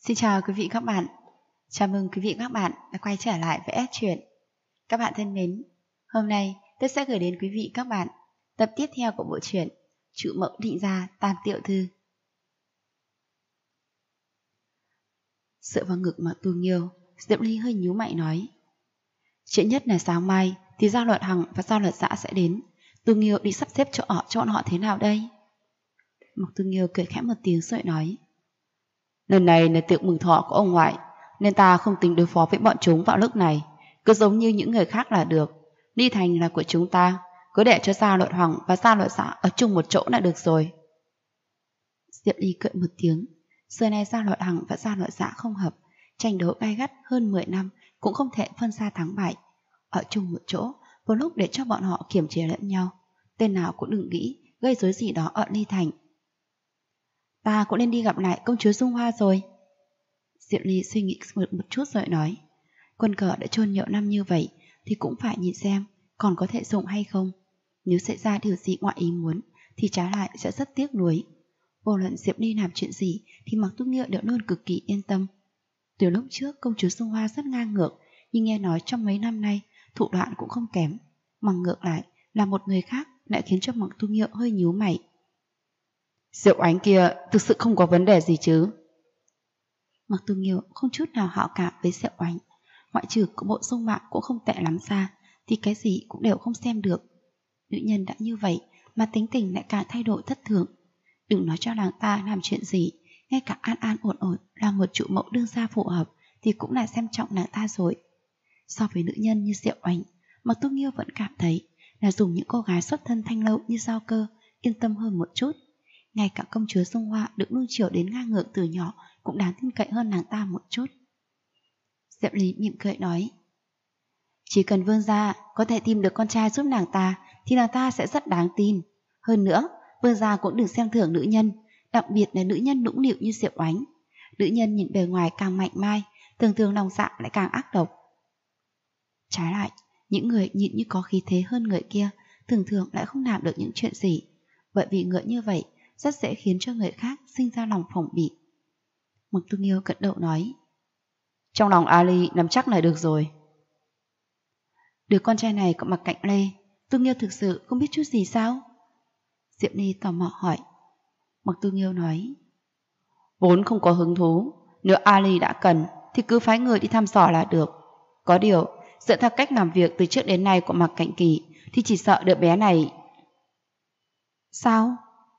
Xin chào quý vị các bạn. Chào mừng quý vị các bạn đã quay trở lại với S Truyện. Các bạn thân mến, hôm nay tôi sẽ gửi đến quý vị các bạn tập tiếp theo của bộ truyện Trụ Mộng Định Gia Tam Tiểu Thư. Dựa vào ngực Mạc Tu Nghiêu, Diệp Ly hơi nhíu mày nói: chuyện nhất là sáng mai thì Giao Luật Hằng và Giao Luật Xã sẽ đến. Tu Nghiêu đi sắp xếp chỗ ở cho bọn họ thế nào đây? Mạc Tu Nghiêu cười khẽ một tiếng rồi nói: lần này là tiệc mừng thọ của ông ngoại, nên ta không tính đối phó với bọn chúng vào lúc này, cứ giống như những người khác là được. Ly Thành là của chúng ta, cứ để cho Gia Luật Hoàng và Gia Luật Xã ở chung một chỗ là được rồi. Diệp Ly cười một tiếng. Xưa nay Gia Luật Hằng và Gia Luật Xã không hợp, tranh đấu gay gắt hơn 10 năm cũng không thể phân ra thắng bại. Ở chung một chỗ, một lúc để cho bọn họ kiềm chế lẫn nhau, tên nào cũng đừng nghĩ gây rối gì đó ở Ly Thành. Ta cũng nên đi gặp lại công chúa Dung Hoa rồi. Diệp Ly suy nghĩ một chút rồi nói: quân cờ đã chôn nhiều năm như vậy thì cũng phải nhìn xem còn có thể dùng hay không. Nếu xảy ra điều gì ngoại ý muốn thì trái lại sẽ rất tiếc nuối. Vô luận Diệp Ly làm chuyện gì thì Mạc Tu Nghiêu đều luôn cực kỳ yên tâm. Từ lúc trước công chúa Dung Hoa rất ngang ngược, nhưng nghe nói trong mấy năm nay thủ đoạn cũng không kém, mà ngược lại là một người khác lại khiến cho Mạc Tu Nghiêu hơi nhíu mày. Diệu Ánh kia thực sự không có vấn đề gì chứ? Mạc Tu Nghiêu không chút nào hảo cảm với Diệu Ánh, ngoại trừ có bộ dung mạo cũng không tệ lắm ra thì cái gì cũng đều không xem được. Nữ nhân đã như vậy mà tính tình lại càng thay đổi thất thường. Đừng nói cho nàng ta làm chuyện gì, ngay cả an an ổn ổn là một trụ mẫu đương gia phù hợp thì cũng là xem trọng nàng ta rồi. So với nữ nhân như Diệu Ánh, Mạc Tu Nghiêu vẫn cảm thấy là dùng những cô gái xuất thân thanh lâu như Giao Cơ yên tâm hơn một chút. Ngay cả công chúa Dung Hoa được nuông chiều đến ngang ngược từ nhỏ cũng đáng tin cậy hơn nàng ta một chút. Diệp Lý mỉm cười nói: chỉ cần vương gia có thể tìm được con trai giúp nàng ta thì nàng ta sẽ rất đáng tin. Hơn nữa, vương gia cũng đừng xem thường nữ nhân, đặc biệt là nữ nhân nũng nịu như Diệp Oánh. Nữ nhân nhìn bề ngoài càng mạnh mai, thường thường lòng dạ lại càng ác độc. Trái lại, những người nhìn như có khí thế hơn người kia thường thường lại không làm được những chuyện gì, bởi vì người như vậy rất dễ khiến cho người khác sinh ra lòng phòng bị. Mạc Tu Nghiêu gật đầu nói: trong lòng Ali nắm chắc là được rồi. Đứa con trai này có Mạc Cạnh Lê, Tu Nghiêu thực sự không biết chút gì sao? Diệp Ly tò mò hỏi. Mạc Tu Nghiêu nói: vốn không có hứng thú, nếu Ali đã cần thì cứ phái người đi thăm dò là được. Có điều, dựa theo cách làm việc từ trước đến nay của Mạc Cạnh Kỳ thì chỉ sợ đứa bé này... Sao?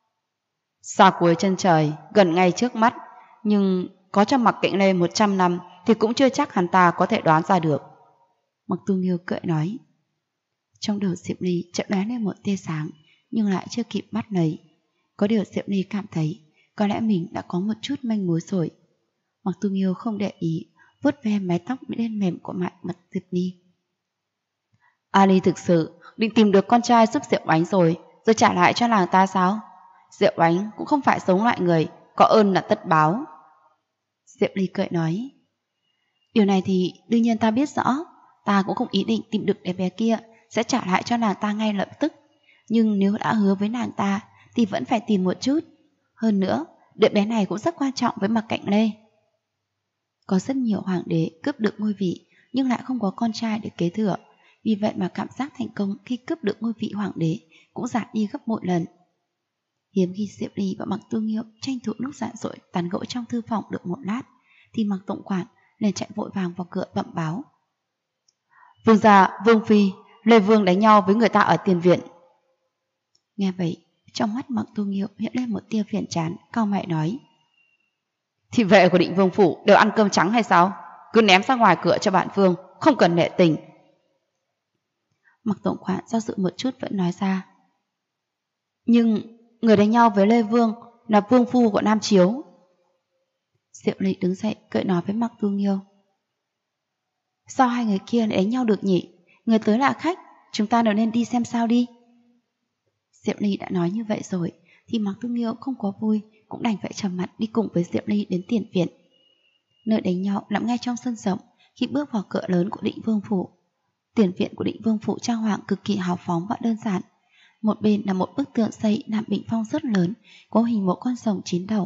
Xa cuối chân trời, gần ngay trước mắt, nhưng có cho Mạc Cạnh Lê 100 năm thì cũng chưa chắc hắn ta có thể đoán ra được. Mạc Tu Nghiêu cười nói. Trong đầu Diệp Ly chợt lóe lên một tia sáng, nhưng lại chưa kịp bắt lấy. Có điều Diệp Ly cảm thấy có lẽ mình đã có một chút manh mối rồi. Mạc Tu Nghiêu không để ý, vuốt ve mái tóc đen mềm của mặt Diệp Ly. Ali thực sự định tìm được con trai giúp Diệu Ánh rồi trả lại cho nàng ta sao? Diệu Ánh cũng không phải giống loại người có ơn là tất báo. Diệp Ly cười nói: điều này thì đương nhiên ta biết rõ. Ta cũng không ý định tìm được đứa bé kia sẽ trả lại cho nàng ta ngay lập tức, nhưng nếu đã hứa với nàng ta thì vẫn phải tìm một chút. Hơn nữa, đứa bé này cũng rất quan trọng với Mạc Cạnh Lê. Có rất nhiều hoàng đế cướp được ngôi vị nhưng lại không có con trai để kế thừa, vì vậy mà cảm giác thành công khi cướp được ngôi vị hoàng đế cũng giảm đi gấp bội lần. Hiếm khi Diệp Ly và Mạc Tu Nghiêu tranh thủ lúc rảnh rỗi tán gẫu trong thư phòng được một lát thì Mạc Tổng quản liền chạy vội vàng vào cửa bẩm báo: vương gia, vương phi, Lê Vương đánh nhau với người ta ở tiền viện. Nghe vậy, trong mắt Mạc Tu Nghiêu hiện lên một tia phiền chán, cau mày nói: thị vệ của Định Vương phủ đều ăn cơm trắng hay sao? Cứ ném ra ngoài cửa cho bạn Vương, không cần nể tình. Mạc Tổng quản do dự một chút vẫn nói ra: nhưng người đánh nhau với Lê Vương là vương phu của Nam Chiếu. Diệp Ly đứng dậy cười nói với Mạc Tu Nghiêu: sao hai người kia lại đánh nhau được nhỉ? Người tới là khách, chúng ta đều nên đi xem sao đi. Diệp Ly đã nói như vậy rồi thì Mạc Tu Nghiêu không có vui, cũng đành phải trầm mặt đi cùng với Diệp Ly đến tiền viện. Nơi đánh nhau nằm ngay trong sân rộng. Khi bước vào cửa lớn của Định Vương phủ, tiền viện của Định Vương phủ trang hoàng cực kỳ hào phóng và đơn giản. Một bên là một bức tượng xây làm bình phong rất lớn, có hình một con rồng 9 đầu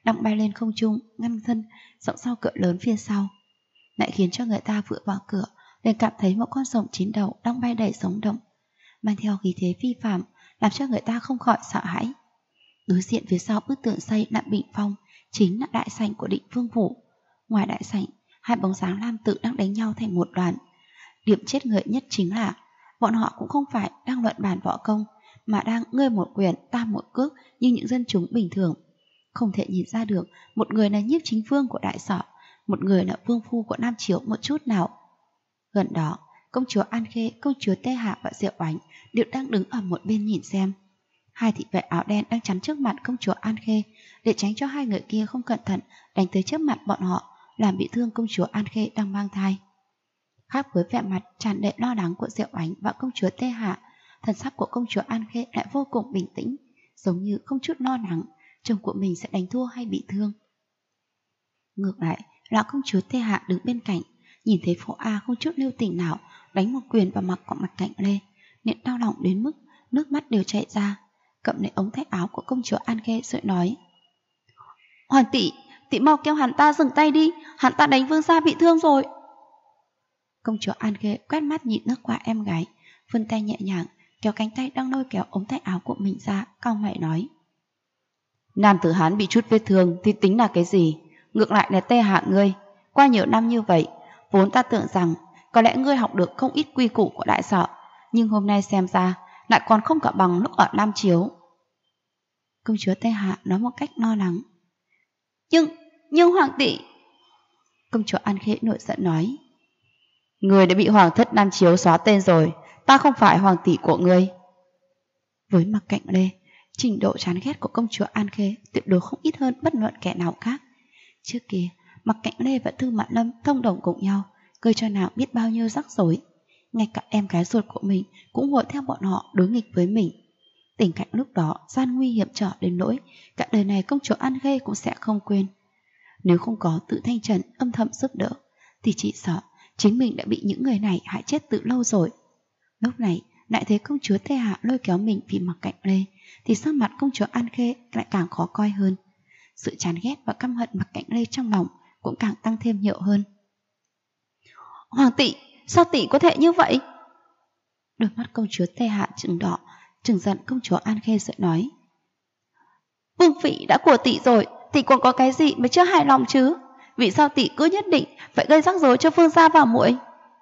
đang bay lên không trung, ngăn thân rộng sau cửa lớn phía sau, lại khiến cho người ta vừa vào cửa liền cảm thấy một con rồng 9 đầu đang bay đầy sống động, mang theo khí thế phi phàm, làm cho người ta không khỏi sợ hãi. Đối diện phía sau bức tường xây Đặng Bình Phong chính là đại sảnh của Định Vương phủ. Ngoài đại sảnh, hai bóng dáng nam tử đang đánh nhau thành một đoàn. Điểm chết người nhất chính là bọn họ cũng không phải đang luận bàn võ công, mà đang ngươi một quyền ta một cước như những dân chúng bình thường. Không thể nhìn ra được một người là Nhiếp Chính Vương của Đại Sở, một người là vương phu của Nam Chiếu một chút nào. Gần đó, công chúa An Khê, công chúa Tê Hạ và Diệu Oánh đều đang đứng ở một bên nhìn xem. Hai thị vệ áo đen đang chắn trước mặt công chúa An Khê để tránh cho hai người kia không cẩn thận đánh tới trước mặt bọn họ, làm bị thương công chúa An Khê đang mang thai. Khác với vẻ mặt tràn đầy lo lắng của Diệu Oánh và công chúa Tê Hạ, thần sắc của công chúa An Khê lại vô cùng bình tĩnh, giống như không chút lo lắng chồng của mình sẽ đánh thua hay bị thương. Ngược lại là công chúa Tê Hạ đứng bên cạnh, nhìn thấy Phổ A không chút lưu tình nào đánh một quyền vào mặt của Mặc Cạnh Lê, nên đau lòng đến mức nước mắt đều chảy ra, cầm lấy ống tay áo của công chúa An Khê rồi nói: Hoàng tỷ, tỷ mau kêu hắn ta dừng tay đi, hắn ta đánh vương gia bị thương rồi. Công chúa An Khê quét mắt nhìn nước qua em gái, vươn tay nhẹ nhàng kéo cánh tay đang lôi kéo ống tay áo của mình ra, cau mày nói: Nam tử Hán bị chút vết thương thì tính là cái gì? Ngược lại là Tê Hạ ngươi, qua nhiều năm như vậy, vốn ta tưởng rằng có lẽ ngươi học được không ít quy củ của Đại Sở, nhưng hôm nay xem ra lại còn không cả bằng lúc ở Nam Chiếu. Công chúa Tê Hạ nói một cách lo lắng. Nhưng hoàng tỷ. Công chúa An Khê nổi giận nói: Ngươi đã bị hoàng thất Nam Chiếu xóa tên rồi, ta không phải hoàng tỷ của ngươi. Với Mặc Cạnh Lê, trình độ chán ghét của công chúa An Khê tuyệt đối không ít hơn bất luận kẻ nào khác. Trước kia, Mặc Cạnh Lê và Tư Mạn Lâm thông đồng cùng nhau, gây cho nàng biết bao nhiêu rắc rối. Ngay cả em gái ruột của mình cũng hội theo bọn họ đối nghịch với mình. Tình cảnh lúc đó gian nguy hiểm trở đến nỗi cả đời này công chúa An Khê cũng sẽ không quên. Nếu không có Tự Thanh Trần âm thầm giúp đỡ, thì chỉ sợ chính mình đã bị những người này hại chết từ lâu rồi. Lúc này lại thấy công chúa Tê Hạ lôi kéo mình vì Mặc Cạnh Lê, thì sắc mặt công chúa An Khê lại càng khó coi hơn. Sự chán ghét và căm hận Mặc Cạnh Lê trong lòng cũng càng tăng thêm nhiều hơn. Hoàng tỷ, sao tỷ có thể như vậy? Đôi mắt công chúa Tê Hạ trừng đỏ, trừng giận công chúa An Khê rồi nói: Vương phỉ đã của tỷ rồi, tỷ còn có cái gì mà chưa hài lòng chứ? Vì sao tỷ cứ nhất định phải gây rắc rối cho Vương gia và muội?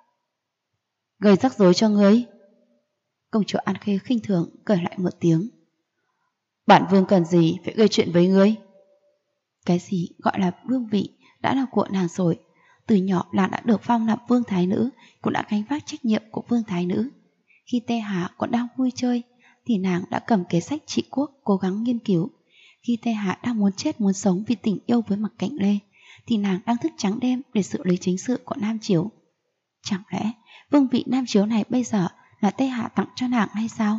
Gây rắc rối cho ngươi? Công chúa An Khê khinh thường cười lại một tiếng. Bản vương cần gì phải gây chuyện với ngươi? Cái gì gọi là vương vị đã là của nàng rồi. Từ nhỏ nàng đã được phong làm vương thái nữ, cũng đã gánh vác trách nhiệm của vương thái nữ. Khi Tê Hạ còn đang vui chơi thì nàng đã cầm kế sách trị quốc cố gắng nghiên cứu. Khi Tê Hạ đang muốn chết muốn sống vì tình yêu với Mặc Cạnh Lê thì nàng đang thức trắng đêm để xử lý chính sự của Nam Chiếu. Chẳng lẽ vương vị Nam Chiếu này bây giờ là Tê Hạ tặng cho nàng hay sao?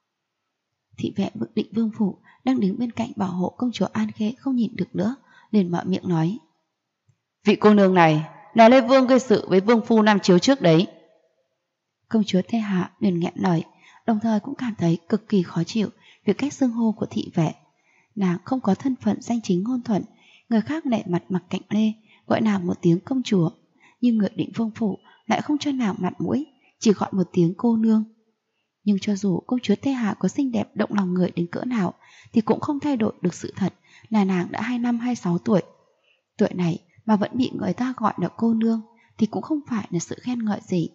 Thị vệ Bực Định Vương phủ đang đứng bên cạnh bảo hộ công chúa An Khê không nhìn được nữa, liền mở miệng nói: Vị cô nương này là Lê Vương gây sự với vương phu Nam Chiếu trước đấy. Công chúa Tê Hạ liền nghẹn lời, đồng thời cũng cảm thấy cực kỳ khó chịu vì cách xưng hô của thị vệ. Nàng không có thân phận danh chính ngôn thuận, người khác nể mặt Mặc Cạnh Lê gọi nàng một tiếng công chúa, nhưng người Định Vương phủ lại không cho nàng mặt mũi, chỉ gọi một tiếng cô nương. Nhưng cho dù công chúa Tê Hạ có xinh đẹp động lòng người đến cỡ nào thì cũng không thay đổi được sự thật là nàng đã 25-26 tuổi. Tuổi này mà vẫn bị người ta gọi là cô nương thì cũng không phải là sự khen ngợi gì.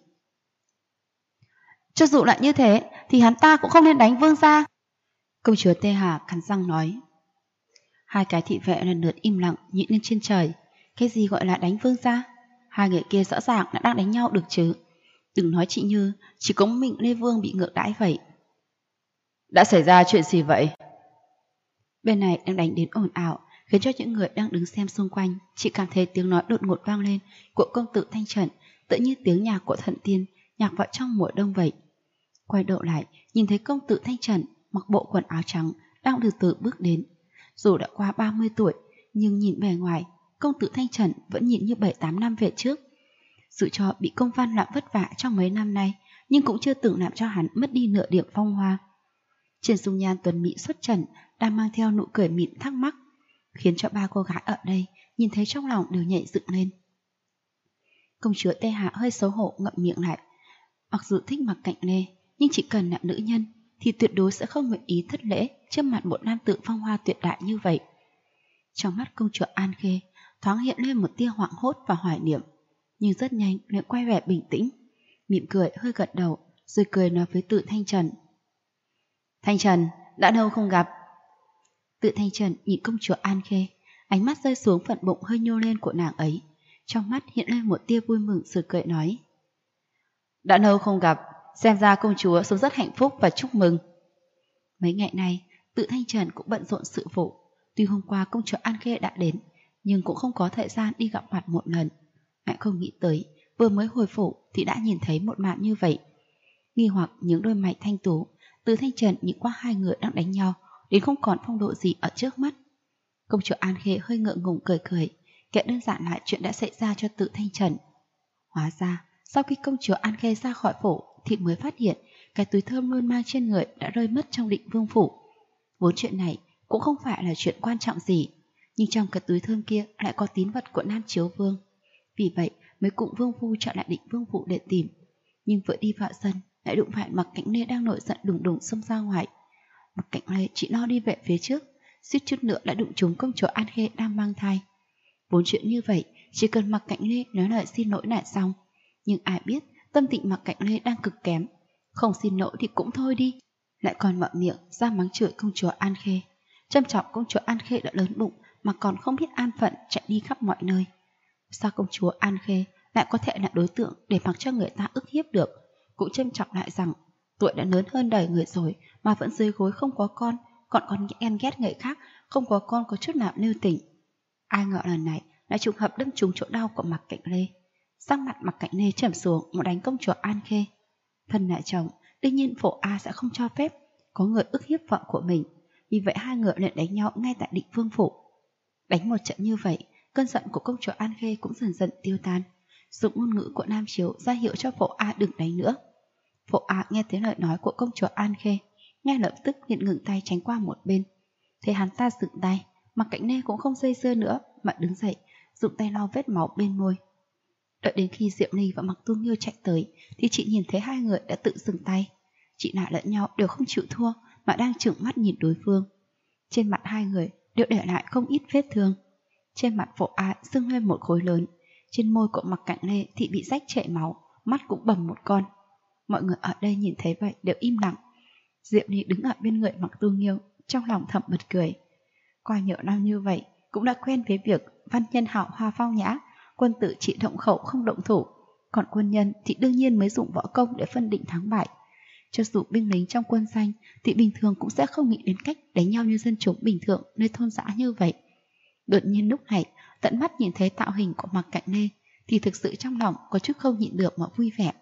Cho dù là như thế thì hắn ta cũng không nên đánh vương gia. Công chúa Tê Hạ cắn răng nói. Hai cái thị vệ lần lượt im lặng nhìn lên trên trời. Cái gì gọi là đánh vương gia? Hai người kia rõ ràng đã đang đánh nhau được chứ. Đừng nói chị Như, chỉ có mình Lê Vương bị ngược đãi vậy. Đã xảy ra chuyện gì vậy? Bên này đang đánh đến ồn ào, khiến cho những người đang đứng xem xung quanh chỉ cảm thấy tiếng nói đột ngột vang lên của công tử Thanh Trần, tự như tiếng nhạc của thần tiên nhạc vào trong mùa đông vậy. Quay đầu lại, nhìn thấy công tử Thanh Trần mặc bộ quần áo trắng đang từ từ bước đến. Dù đã qua 30 tuổi, nhưng nhìn bề ngoài, công tử Thanh Trần vẫn nhìn như 7-8 năm về trước. Dù cho bị công văn làm vất vả trong mấy năm nay, nhưng cũng chưa từng làm cho hắn mất đi nửa điểm phong hoa. Trên dung nhan tuấn mỹ xuất trần đang mang theo nụ cười mịn thắc mắc. khiến cho ba cô gái ở đây nhìn thấy trong lòng đều nhảy dựng lên. Công chúa Tê Hạ hơi xấu hổ ngậm miệng lại. Mặc dù thích Mạc Cạnh Lê, nhưng chỉ cần là nữ nhân thì tuyệt đối sẽ không nguyện ý thất lễ trước mặt một nam tử phong hoa tuyệt đại như vậy. Trong mắt công chúa An Khê thoáng hiện lên một tia hoảng hốt và hoài niệm, nhưng rất nhanh lại quay vẻ bình tĩnh, mỉm cười hơi gật đầu, rồi cười nói với Tự Thanh Trần. Thanh Trần, đã lâu không gặp. Tự Thanh Trần nhìn công chúa An Khê, ánh mắt rơi xuống phần bụng hơi nhô lên của nàng ấy, trong mắt hiện lên một tia vui mừng rồi cười nói. Đã lâu không gặp, xem ra công chúa sống rất hạnh phúc và chúc mừng. Mấy ngày nay, Tự Thanh Trần cũng bận rộn sự vụ. Tuy hôm qua công chúa An Khê đã đến, nhưng cũng không có thời gian đi gặp mặt một lần. Lại không nghĩ tới, vừa mới hồi phủ thì đã nhìn thấy một màn như vậy. Nghi hoặc những đôi mày thanh tú, Tự Thanh Trần nhìn qua hai người đang đánh nhau, đến không còn phong độ gì ở trước mắt. Công chúa An Khê hơi ngượng ngùng cười cười, kể đơn giản lại chuyện đã xảy ra cho Tự Thanh Trần. Hóa ra, sau khi công chúa An Khê ra khỏi phủ thì mới phát hiện cái túi thơm luôn mang trên người đã rơi mất trong Định Vương phủ. Vốn chuyện này cũng không phải là chuyện quan trọng gì, nhưng trong cái túi thơm kia lại có tín vật của Nam Chiếu Vương. Vì vậy mới cùng Vương phu trở lại Định Vương phủ để tìm. Nhưng vừa đi vào sân lại đụng phải Mạc Cạnh Lê đang nổi giận đùng đùng xông ra ngoài. Mạc Cạnh Lê chỉ lo đi về phía trước, suýt chút nữa đã đụng trúng công chúa An Khê đang mang thai. Vốn chuyện như vậy chỉ cần Mạc Cạnh Lê nói lời xin lỗi là xong, nhưng ai biết tâm tình Mạc Cạnh Lê đang cực kém, không xin lỗi thì cũng thôi đi, lại còn mở miệng ra mắng chửi công chúa An Khê. Châm chọc công chúa An Khê đã lớn bụng mà còn không biết an phận, chạy đi khắp mọi nơi. Sao công chúa An Khê lại có thể là đối tượng để mặc cho người ta ức hiếp được? Cũng châm chọc lại rằng tuổi đã lớn hơn đời người rồi mà vẫn dưới gối không có con, còn ghen ghét người khác không có con có chút nào lưu tình. Ai ngờ lần này lại trùng hợp đâm trúng chỗ đau của Mạc Cạnh Lê. Sắc mặt Mạc Cạnh Lê trầm xuống muốn đánh công chúa An Khê. Thân là chồng, đương nhiên Phổ A sẽ không cho phép có người ức hiếp vợ của mình. Vì vậy hai người liền đánh nhau ngay tại Định Vương phủ. Đánh một trận như vậy, cơn giận của công chúa An Khê cũng dần dần tiêu tan. Dùng ngôn ngữ của Nam Chiếu ra hiệu cho Phổ A đừng đánh nữa. Phổ A nghe thấy lời nói của công chúa An Khê, ngay lập tức liền ngừng tay tránh qua một bên. Thấy hắn ta dừng tay, Mạc Cạnh Lê cũng không dây dưa nữa mà đứng dậy, dùng tay lau vết máu bên môi. Đợi đến khi Diệu Ly và Mạc Tu Nghiêu chạy tới thì chị nhìn thấy hai người đã tự dừng tay. Chị nạ lẫn nhau đều không chịu thua mà đang trừng mắt nhìn đối phương. Trên mặt hai người đều để lại không ít vết thương. Trên mặt Phổ A sưng lên một khối lớn, trên môi của Mạc Cạnh Lê thì bị rách chảy máu, mắt cũng bầm một con. Mọi người ở đây nhìn thấy vậy đều im lặng. Diệu Ly đứng ở bên người Mạc Tu Nghiêu, trong lòng thầm bật cười. Qua nhiều năm như vậy cũng đã quen với việc văn nhân hảo hoa phong nhã, quân tử chỉ động khẩu không động thủ, còn quân nhân thì đương nhiên mới dùng võ công để phân định thắng bại. Cho dù binh lính trong quân danh thì bình thường cũng sẽ không nghĩ đến cách đánh nhau như dân chúng bình thường nơi thôn dã như vậy. Đột nhiên lúc này tận mắt nhìn thấy tạo hình của Mạc Cạnh Lê thì thực sự trong lòng có chút không nhịn được mà vui vẻ.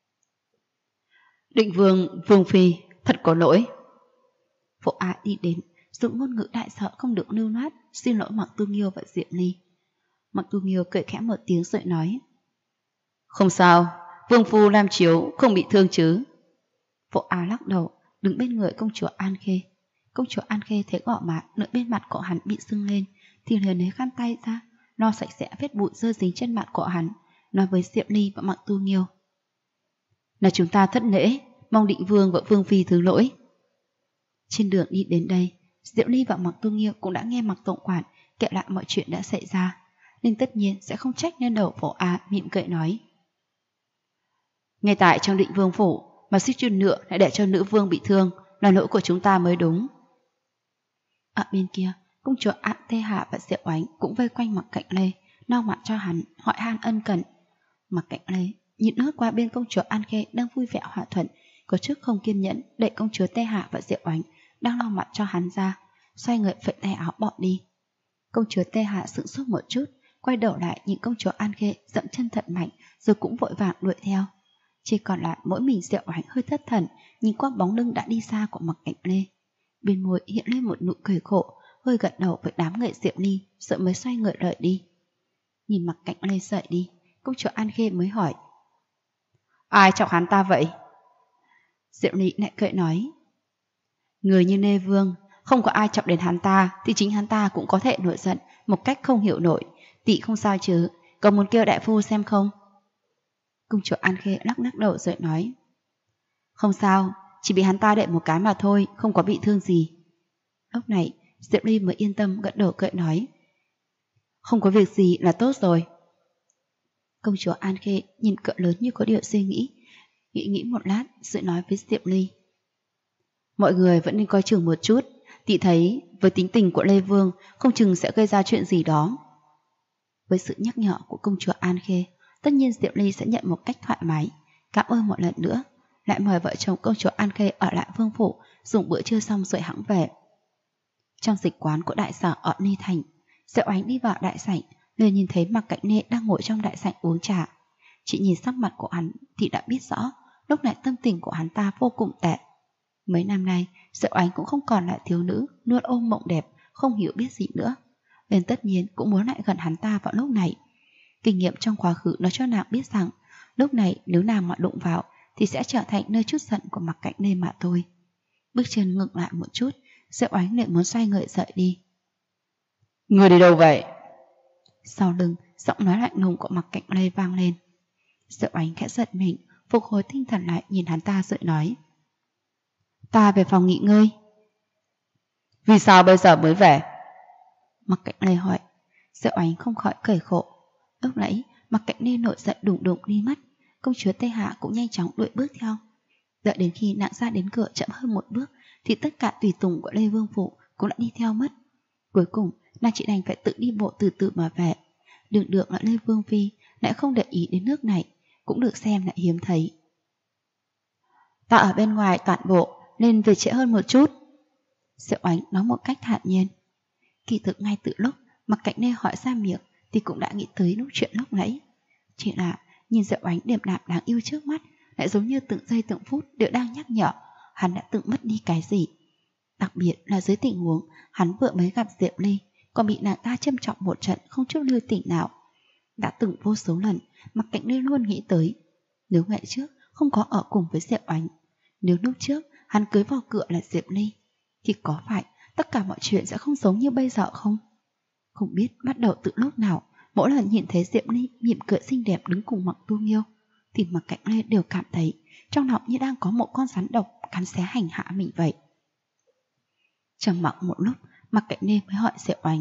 Định Vương, Vương Phi, thật có lỗi. Phổ A đi đến, dùng ngôn ngữ đại sợ không được lưu loát, xin lỗi Mạc Tu Nghiêu và Diệu Ly. Mạc Tu Nghiêu cười khẽ một tiếng rồi nói: Không sao, Vương phu Lam Chiếu không bị thương chứ? Phổ A lắc đầu, đứng bên người công chúa An Khê. Công chúa An Khê thấy gò má nửa bên mặt của hắn bị sưng lên, thì liền lấy khăn tay ra, lau sạch sẽ vết bụi rơi dính trên mặt của hắn, nói với Diệu Ly và Mạc Tu Nghiêu: Là chúng ta thất lễ, mong Định Vương và Vương Phi thứ lỗi. Trên đường đi đến đây, Diệu Ly và Mạc Tu Nghiêu cũng đã nghe Mạc Tổng quản kể lại mọi chuyện đã xảy ra, nên tất nhiên sẽ không trách lên đầu Phổ A, mỉm cười nói: Ngay tại trong Định Vương phủ mà suýt chút nữa lại để cho nữ vương bị thương, là lỗi của chúng ta mới đúng. Ở bên kia, công chúa An Tê Hạ và Diệu Oánh cũng vây quanh Mạc Cạnh Lê, lau mặt cho hắn, hỏi han ân cần. Mạc Cạnh Lê nhìn lướt qua bên công chúa An Khê đang vui vẻ hòa thuận, có chút không kiên nhẫn đẩy công chúa Tê Hạ và Diệu Oánh đang lau mặt cho hắn ra, xoay người phẩy tay áo bỏ đi. Công chúa Tê Hạ sững sốt một chút, quay đầu lại nhìn công chúa An Khê dậm chân thật mạnh, rồi cũng vội vàng đuổi theo. Chỉ còn lại mỗi mình Diệu Oánh hơi thất thần, nhìn qua bóng lưng đã đi xa của Mạc Cạnh Lê. Bên môi hiện lên một nụ cười khổ, hơi gật đầu với đám người Diệu Ly, rồi mới xoay người rời đi. Nhìn Mạc Cạnh Lê rời đi, công chúa An Khê mới hỏi: Ai chọc hắn ta vậy? Diệu Ly lại cười nói: Người như Lê Vương, Không có ai chọc đến hắn ta thì chính hắn ta cũng có thể nổi giận một cách không hiểu nổi. Tỷ không sao chứ, có muốn kêu đại phu xem không? Công chúa An Khê lắc lắc đầu rồi nói. Không sao, chỉ bị hắn ta đệm một cái mà thôi, không có bị thương gì. Lúc này Diệp Ly mới yên tâm gật đầu cậy nói. Không có việc gì là tốt rồi. Công chúa An Khê nhìn cỡ lớn như có điều suy nghĩ. Nghĩ một lát rồi nói với Diệp Ly. Mọi người vẫn nên coi chừng một chút. Tỷ thấy với tính tình của Lê Vương không chừng sẽ gây ra chuyện gì đó. Với sự nhắc nhở của công chúa An Khê, tất nhiên Diệp Ly sẽ nhận một cách thoải mái. Cảm ơn một lần nữa, lại mời vợ chồng công chúa An Khê ở lại vương phủ dùng bữa trưa xong rồi hãng về. Trong dịch quán của đại sở ở Ni Thành, Diệu Ánh đi vào đại sảnh, liền nhìn thấy Mạc Cạnh Nê đang ngồi trong đại sảnh uống trà. Chị nhìn sắc mặt của hắn thì đã biết rõ lúc này tâm tình của hắn ta vô cùng tệ. Mấy năm nay, Diệu Ánh cũng không còn là thiếu nữ luôn ôm mộng đẹp, không hiểu biết gì nữa, nên tất nhiên cũng muốn lại gần hắn ta vào lúc này. Kinh nghiệm trong quá khứ nói cho nàng biết rằng lúc này nếu nàng mà đụng vào thì sẽ trở thành nơi trút giận của Mạc Cạnh Nê mà thôi. Bước chân ngừng lại một chút, Diệu Ánh lại muốn xoay người dậy đi. Người đi đâu vậy? Sau lưng, giọng nói lạnh lùng của Mạc Cạnh Nê vang lên. Diệu Ánh khẽ giật mình, phục hồi tinh thần lại nhìn hắn ta rồi nói. Ta về phòng nghỉ ngơi. Vì sao bây giờ mới về? Mạc Cạnh Nê hỏi. Diệu Ánh không khỏi cười khổ. Lúc nãy Mạc Cạnh Nê nổi giận đùng đùng đi mất. Công chúa Tây Hạ cũng nhanh chóng đuổi bước theo. Đợi đến khi nàng ra đến cửa chậm hơn một bước thì tất cả tùy tùng của Lê Vương Phủ cũng đã đi theo mất. Cuối cùng nàng chỉ đành phải tự đi bộ từ từ mà về. Đường đường là Lê Vương Phi lại không để ý đến nước này, cũng được xem là hiếm thấy. Ta ở bên ngoài toàn bộ nên về trễ hơn một chút. Diệu Ánh nói một cách thản nhiên. Kỳ thực ngay từ lúc Mạc Cạnh Nê hỏi ra miệng thì cũng đã nghĩ tới lúc chuyện lúc nãy. Chỉ là nhìn Diệu Ánh điềm đạm đáng yêu trước mắt lại giống như từng giây từng phút đều đang nhắc nhở hắn đã từng mất đi cái gì. Đặc biệt là dưới tình huống hắn vừa mới gặp Diệp Ly còn bị nàng ta châm trọng một trận không chút lưu tình nào. Đã từng vô số lần Mạc Cạnh Nê luôn nghĩ tới, nếu ngày trước không có ở cùng với Diệp Ánh, nếu lúc trước hắn cưới vào cửa là Diệp Ly, thì có phải tất cả mọi chuyện sẽ không giống như bây giờ không? Không biết bắt đầu từ lúc nào, mỗi lần nhìn thấy Diệp Ly mỉm cười xinh đẹp đứng cùng Mạc Tu Nghiêu, thì Mạc Cạnh Nê đều cảm thấy trong lòng như đang có một con rắn độc cắn xé hành hạ mình vậy. Trầm mặc một lúc, Mạc Cạnh Nê mới hỏi Diệp Ánh.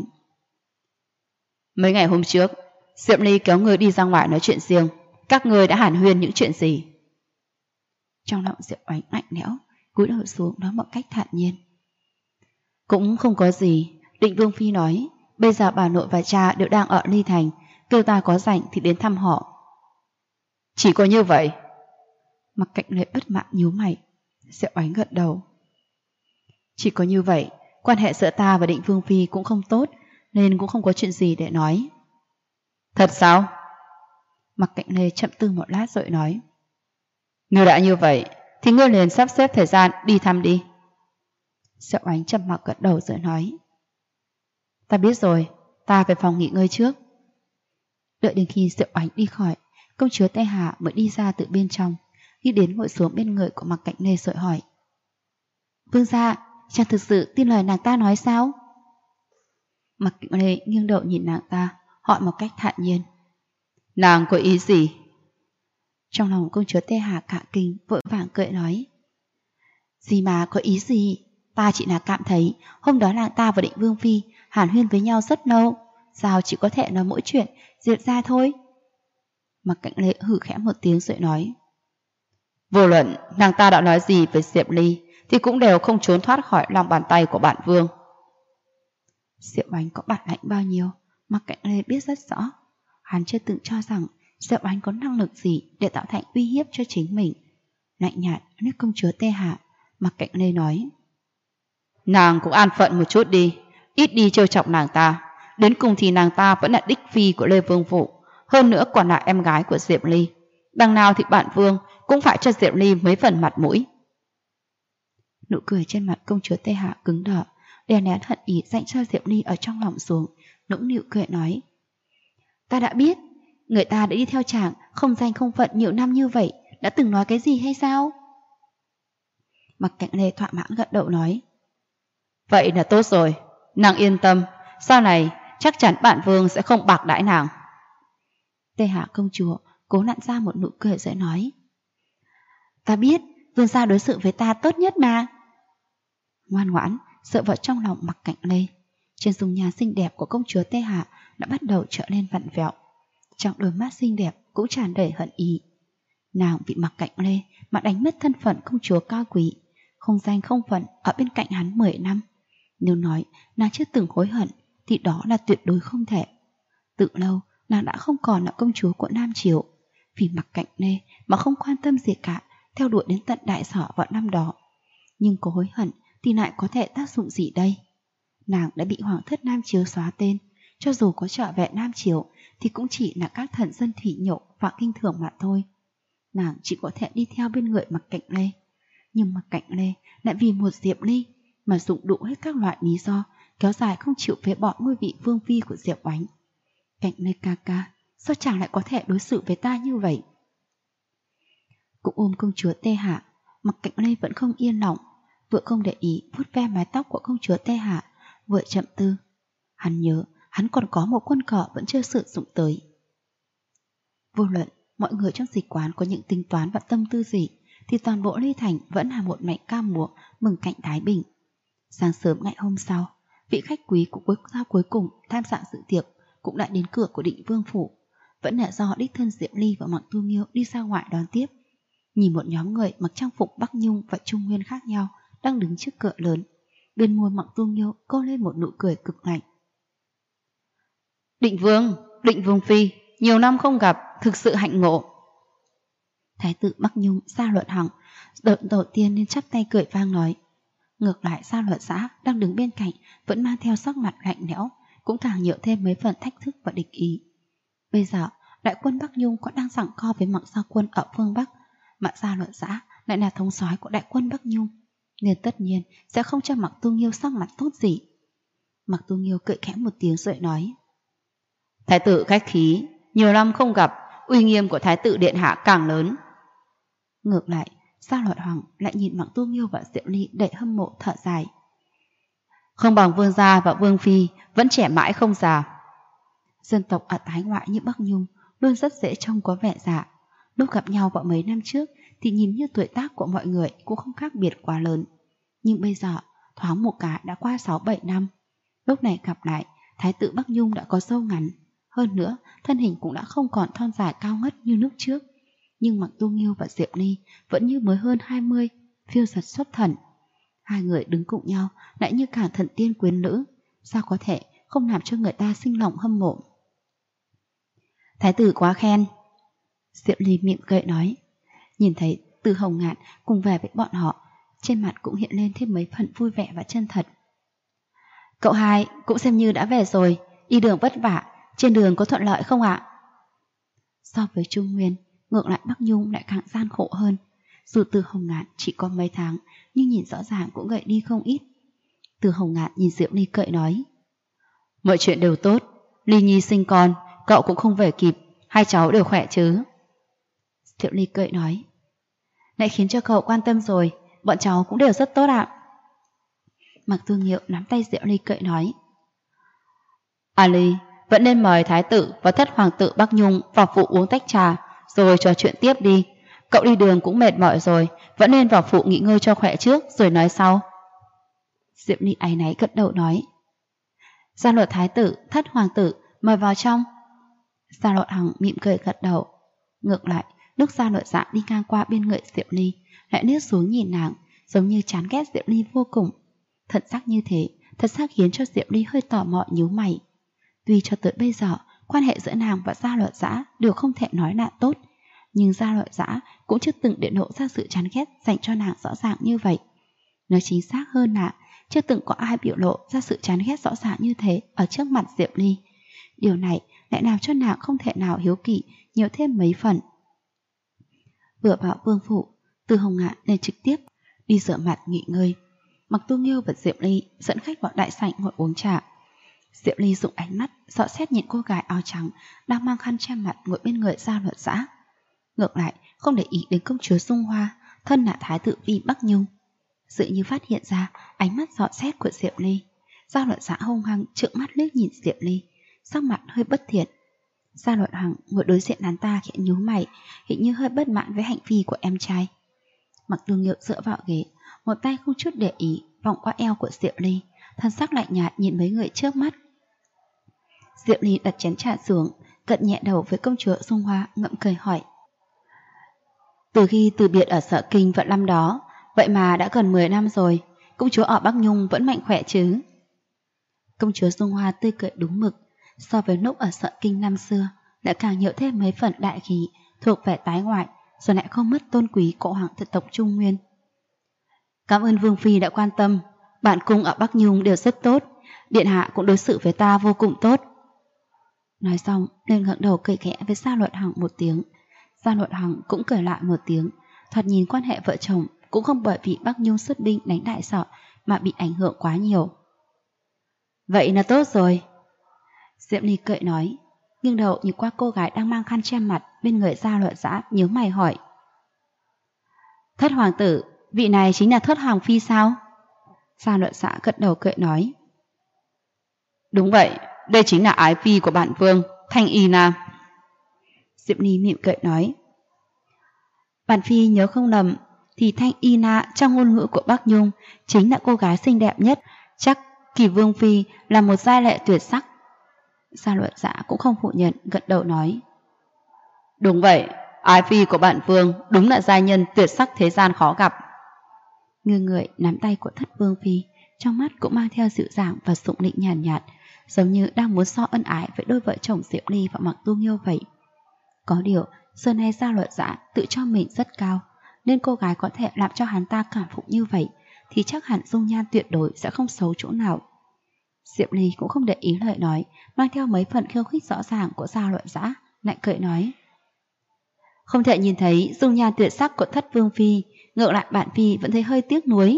Mấy ngày hôm trước, Diệp Ly kéo người đi ra ngoài nói chuyện riêng, các người đã hàn huyên những chuyện gì? Trong lòng Diệp Ánh lạnh lẽo, cúi đầu xuống nói một cách thản nhiên. Cũng không có gì, Định Vương Phi nói, bây giờ bà nội và cha đều đang ở Ly Thành, kêu ta có rảnh thì đến thăm họ. Chỉ có như vậy? Mạc Cạnh Nê bất mãn nhíu mày. Diệu Ánh gật đầu. Chỉ có như vậy, quan hệ giữa ta và Định Vương Phi cũng không tốt, nên cũng không có chuyện gì để nói. Thật sao? Mạc Cạnh Nê chậm tư một lát rồi nói. Nếu đã như vậy, thì ngươi liền sắp xếp thời gian đi thăm đi. Diệu Ánh trầm mặc gật đầu rồi nói. Ta biết rồi, ta về phòng nghỉ ngơi trước. Đợi đến khi Diệu Ánh đi khỏi, công chúa Tây Hạ mới đi ra từ bên trong, đi đến ngồi xuống bên người của Mạc Cạnh Nê rồi hỏi. Vương gia, chàng thực sự tin lời nàng ta nói sao? Mạc Cạnh Nê nghiêng đầu nhìn nàng ta, hỏi một cách thản nhiên. Nàng có ý gì? Trong lòng công chúa Tây Hà cả kinh, vội vàng cười nói. Gì mà có ý gì? Ta chỉ là cảm thấy hôm đó nàng ta và Định Vương Phi hàn huyên với nhau rất lâu, sao chỉ có thể nói mỗi chuyện diễn ra thôi? Mạc Cạnh Lệ hử khẽ một tiếng rồi nói. Vô luận nàng ta đã nói gì với Diệp Ly thì cũng đều không trốn thoát khỏi lòng bàn tay của bản vương. Diệp Ánh có bản lãnh bao nhiêu, Mạc Cạnh Lê biết rất rõ. Hắn chưa từng cho rằng Diệp Ánh có năng lực gì để tạo thành uy hiếp cho chính mình. Lạnh nhạt nước công chúa Tê Hạ, Mạc Cạnh Lê nói. Nàng cũng an phận một chút đi, ít đi trêu chọc nàng ta. Đến cùng thì nàng ta vẫn là đích phi của Lê Vương Phủ, hơn nữa còn là em gái của Diệp Ly. Đằng nào thì bản vương cũng phải cho Diệp Ly mấy phần mặt mũi. Nụ cười trên mặt công chúa Tê Hạ cứng đờ, đè nén hận ý dành cho Diệp Ly ở trong lòng xuống, nũng nịu cười nói. Ta đã biết, người ta đã đi theo chàng không danh không phận nhiều năm như vậy, đã từng nói cái gì hay sao? Mạc Cạnh Lê thỏa mãn gật đầu nói. Vậy là tốt rồi, nàng yên tâm, sau này chắc chắn bản vương sẽ không bạc đãi nàng. Tê Hạ công chúa cố nặn ra một nụ cười rồi nói: Ta biết, vương gia đối xử với ta tốt nhất mà. Ngoan ngoãn, dựa vào trong lòng Mặc Cạnh Lê. Trên dung nhan xinh đẹp của công chúa Tê Hạ đã bắt đầu trở nên vặn vẹo. Trong đôi mắt xinh đẹp cũng tràn đầy hận ý. Nàng bị Mặc Cạnh Lê mà đánh mất thân phận công chúa cao quý, không danh không phận ở bên cạnh hắn 10 năm. Nếu nói nàng chưa từng hối hận thì đó là tuyệt đối không thể. Từ lâu nàng đã không còn là công chúa của Nam Triều. Vì Mặc Cạnh Lê mà không quan tâm gì cả, theo đuổi đến tận đại sở vào năm đó. Nhưng có hối hận thì lại có thể tác dụng gì đây? Nàng đã bị hoàng thất Nam Chiếu xóa tên, cho dù có trở về Nam Chiếu thì cũng chỉ là các thần dân thị nhộ và kinh thường mà thôi. Nàng chỉ có thể đi theo bên người Mặc Cạnh Lê. Nhưng Mặc Cạnh Lê lại vì một Diệp Ly mà dụng đủ hết các loại lý do kéo dài không chịu phế bỏ ngôi vị vương phi của Diệp Oánh. Cạnh Lê ca ca, sao chàng lại có thể đối xử với ta như vậy? Cũng ôm công chúa Tê Hạ, Mặc Cạnh Lê vẫn không yên lòng, vừa không để ý vuốt ve mái tóc của công chúa Tê Hạ, vừa chậm tư. Hắn nhớ hắn còn có một quân cờ vẫn chưa sử dụng tới. Vô luận mọi người trong dịch quán có những tính toán và tâm tư gì thì toàn bộ Ly Thành vẫn là một mảnh ca múa mừng cạnh Thái Bình. Sáng sớm ngày hôm sau, vị khách quý của quốc gia cuối cùng tham gia dự tiệc cũng đã đến cửa của Định Vương phủ. Vẫn là do đích thân Diệp Ly và Mặc Tu Nghiêu đi ra ngoài đón tiếp. Nhìn một nhóm người mặc trang phục Bắc Nhung và Trung Nguyên khác nhau đang đứng trước cửa lớn, bên môi Mặc Tu Nghiêu câu lên một nụ cười cực lạnh. Định Vương phi, nhiều năm không gặp, thực sự hạnh ngộ. Thái tử Bắc Nhung Sa Luận Hằng đầu tiên nên chắp tay cười vang nói. Ngược lại Sa Luận Giã đang đứng bên cạnh vẫn mang theo sắc mặt lạnh lẽo, cũng càng nhiều thêm mấy phần thách thức và địch ý. Bây giờ đại quân Bắc Nhung có đang giằng co với Mặc Gia quân ở phương Bắc, mà Sa Luận Giã lại là thống soái của đại quân Bắc Nhung, nên tất nhiên sẽ không cho Mặc Tu Nghiêu sắc mặt tốt gì. Mặc Tu Nghiêu cười khẽ một tiếng rồi nói: Thái tử khách khí, nhiều năm không gặp, uy nghiêm của Thái tử điện hạ càng lớn. Ngược lại Sa Luận Hoàng lại nhìn Mặc Tu Nghiêu và Diệu Ly đầy hâm mộ thở dài. Không bằng vương gia và vương phi vẫn trẻ mãi không già. Dân tộc ở Thái ngoại như Bắc Nhung luôn rất dễ trông có vẻ già. Lúc gặp nhau vào mấy năm trước thì nhìn như tuổi tác của mọi người cũng không khác biệt quá lớn. Nhưng bây giờ thoáng một cái đã qua 6-7 năm. Lúc này gặp lại, Thái tử Bắc Nhung đã có râu ngắn. Hơn nữa, thân hình cũng đã không còn thon dài cao ngất như lúc trước. Nhưng Mặc Tu Nghiêu và Diệp Ly vẫn như mới hơn 20, phiêu giật xuất thần. Hai người đứng cùng nhau lại như cả thần tiên quyến nữ, sao có thể không làm cho người ta sinh lòng hâm mộ. Thái tử quá khen. Diệp Ly mỉm cười nói. Nhìn thấy Từ Hồng Ngạn cùng về với bọn họ, trên mặt cũng hiện lên thêm mấy phần vui vẻ và chân thật. Cậu hai cũng xem như đã về rồi, đi đường vất vả, trên đường có thuận lợi không ạ? So với Trung Nguyên, ngược lại Bắc Nhung lại càng gian khổ hơn. Dù Từ Hồng Ngạn chỉ có mấy tháng, nhưng nhìn rõ ràng cũng gầy đi không ít. Từ Hồng Ngạn nhìn Diệu Ly cười nói. Mọi chuyện đều tốt, Ly Nhi sinh con, cậu cũng không về kịp, hai cháu đều khỏe chứ? Diệu Ly cười nói. Lại khiến cho cậu quan tâm rồi, bọn cháu cũng đều rất tốt ạ. Mặc Tu Nghiêu nắm tay Diệu Ly cười nói. Ly, vẫn nên mời Thái tử và thất hoàng tử Bắc Nhung vào phủ uống tách trà, rồi trò chuyện tiếp đi. Cậu đi đường cũng mệt mỏi rồi, vẫn nên vào phủ nghỉ ngơi cho khỏe trước, rồi nói sau. Diệp Ly áy náy gật đầu nói. Gia luật Thái tử, thất hoàng tử, mời vào trong. Gia luật Hằng mỉm cười gật đầu. Ngược lại, lúc Gia luật Dạ đi ngang qua bên người Diệp Ly, lại liếc xuống nhìn nàng, giống như chán ghét Diệp Ly vô cùng. Thần sắc như thế, thật xác khiến cho Diệp Ly hơi tò mò nhíu mày. Tuy cho tới bây giờ, quan hệ giữa nàng và Gia luật Dạ đều không thể nói là tốt, nhưng Gia luật Dạ cũng chưa từng để lộ ra sự chán ghét dành cho nàng rõ ràng như vậy. Nói chính xác hơn là chưa từng có ai biểu lộ ra sự chán ghét rõ ràng như thế ở trước mặt Diệp Ly. Điều này lại làm cho nàng không thể nào hiếu kỳ nhiều thêm mấy phần. Vừa vào vương phủ, Từ Hồng Ngạn nên trực tiếp đi rửa mặt nghỉ ngơi. Mặc Tu Nghiêu và Diệp Ly dẫn khách vào đại sảnh ngồi uống trà. Diệp Ly dùng ánh mắt dõi xét nhìn cô gái áo trắng đang mang khăn che mặt ngồi bên người Gia luật Dạ. Ngược lại không để ý đến công chúa Dung Hoa, thân là Thái tử phi Bắc Nhung. Dường như phát hiện ra ánh mắt dò xét của Diệp Ly, Gia Luật Dạ hung hăng trợn mắt liếc nhìn Diệp Ly, sắc mặt hơi bất thiện. Gia Luật Hằng ngồi đối diện hắn ta khẽ nhíu mày, hình như hơi bất mãn với hành vi của em trai. Mặc Tương Nhược dựa vào ghế, một tay không chút để ý vòng qua eo của Diệp Ly, thân sắc lạnh nhạt nhìn mấy người trước mắt. Diệp Ly đặt chén trà xuống, cận nhẹ đầu với công chúa Dung Hoa, ngậm cười hỏi: từ khi từ biệt ở Sở Kinh vận năm đó, vậy mà đã gần 10 năm rồi, công chúa ở Bắc Nhung vẫn mạnh khỏe chứ? Công chúa Dung Hoa tươi cười đúng mực, so với lúc ở Sở Kinh năm xưa lại càng nhiều thêm mấy phần đại khí, thuộc về tái ngoại, rồi lại không mất tôn quý cổ hoàng thực tộc Trung Nguyên. Cảm ơn Vương Phi đã quan tâm, bản cung ở Bắc Nhung đều rất tốt, điện hạ cũng đối xử với ta vô cùng tốt. Nói xong, liền ngẩng đầu cười khẽ với Gia Luật Hằng một tiếng. Gia Luật Hằng cũng cười lại một tiếng, thoạt nhìn quan hệ vợ chồng cũng không bởi vì Bắc Nhung xuất binh đánh Đại Sở mà bị ảnh hưởng quá nhiều. Vậy là tốt rồi. Diệp Ly cười nói, nghiêng đầu nhìn qua cô gái đang mang khăn che mặt bên người Gia Luật Dã, nhíu mày hỏi: Thất hoàng tử, vị này chính là Thất hoàng phi sao? Gia Luật Dã gật đầu cười nói: Đúng vậy, đây chính là ái phi của bản vương, Thanh Y Na. Diệp Ly mỉm cười nói: Bản phi nhớ không lầm thì Thanh Y Na trong ngôn ngữ của Bắc Nhung chính là cô gái xinh đẹp nhất, chắc Kỳ Vương Phi là một giai lệ tuyệt sắc. Gia Luật Dã cũng không phủ nhận, gật đầu nói: Đúng vậy, ái phi của bản vương đúng là giai nhân tuyệt sắc thế gian khó gặp. Ngư người nắm tay của Thất Vương Phi, trong mắt cũng mang theo dịu dàng và sủng nịnh nhàn nhạt, giống như đang muốn so ân ái với đôi vợ chồng Diệp Ly và Mặc Tu Nghiêu vậy. Có điều, giờ này Gia Luật Dã tự cho mình rất cao, nên cô gái có thể làm cho hắn ta cảm phục như vậy, thì chắc hẳn dung nhan tuyệt đối sẽ không xấu chỗ nào. Diệp Ly cũng không để ý lời nói, mang theo mấy phần khiêu khích rõ ràng của Gia Luật Dã, lại cười nói: Không thể nhìn thấy dung nhan tuyệt sắc của Thất Vương Phi, ngược lại bản phi vẫn thấy hơi tiếc nuối.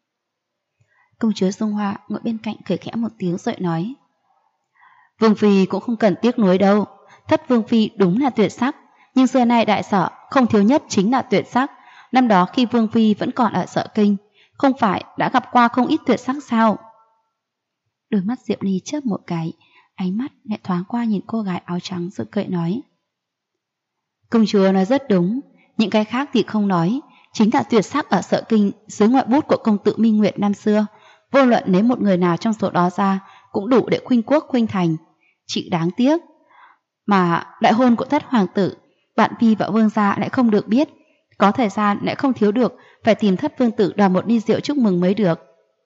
Công chúa Dung Hoa ngồi bên cạnh cười khẽ một tiếng rồi nói: Vương Phi cũng không cần tiếc nuối đâu, Thất Vương Phi đúng là tuyệt sắc, nhưng xưa nay Đại Sở không thiếu nhất chính là tuyệt sắc. Năm đó khi Vương Phi vẫn còn ở Sở Kinh, không phải đã gặp qua không ít tuyệt sắc sao? Đôi mắt Diệp Ly chớp một cái, ánh mắt lại thoáng qua nhìn cô gái áo trắng rồi cười nói: Công chúa nói rất đúng, những cái khác thì không nói, chính là tuyệt sắc ở Sở Kinh dưới ngoại bút của công tử Minh Nguyệt năm xưa, vô luận nếu một người nào trong số đó ra cũng đủ để khuynh quốc khuynh thành. Chỉ đáng tiếc mà đại hôn của Thất hoàng tử, bạn phi và vương gia lại không được biết, có thời gian lại không thiếu được, phải tìm Thất vương tử đòi một ly rượu chúc mừng mới được.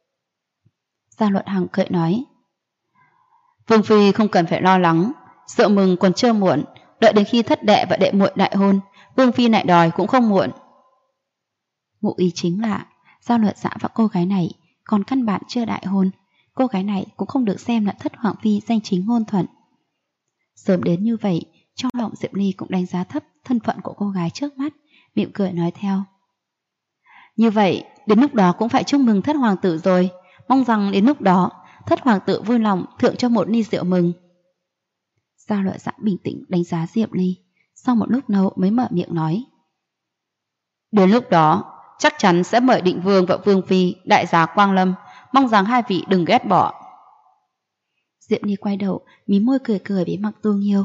Gia Luật Hằng cười nói: Vương Phi không cần phải lo lắng, rượu mừng còn chưa muộn, đợi đến khi thất đệ và đệ muội đại hôn, Vương Phi lại đòi cũng không muộn. Ngụ ý chính là Gia Luật Dã và cô gái này còn căn bản chưa đại hôn, cô gái này cũng không được xem là Thất hoàng phi danh chính ngôn thuận. Sớm đến như vậy, trong lòng Diệp Ly cũng đánh giá thấp thân phận của cô gái trước mắt, mỉm cười nói theo: Như vậy, đến lúc đó cũng phải chúc mừng Thất hoàng tử rồi, mong rằng đến lúc đó Thất hoàng tử vui lòng thưởng cho một ly rượu mừng. Gia Luật Dã bình tĩnh đánh giá Diệp Ly, sau một lúc lâu mới mở miệng nói: Đến lúc đó chắc chắn sẽ mời Định Vương và Vương Phi đại giá quang lâm, mong rằng hai vị đừng ghét bỏ. Diệp Ly quay đầu, mí môi cười cười với Mặc Tu Nghiêu: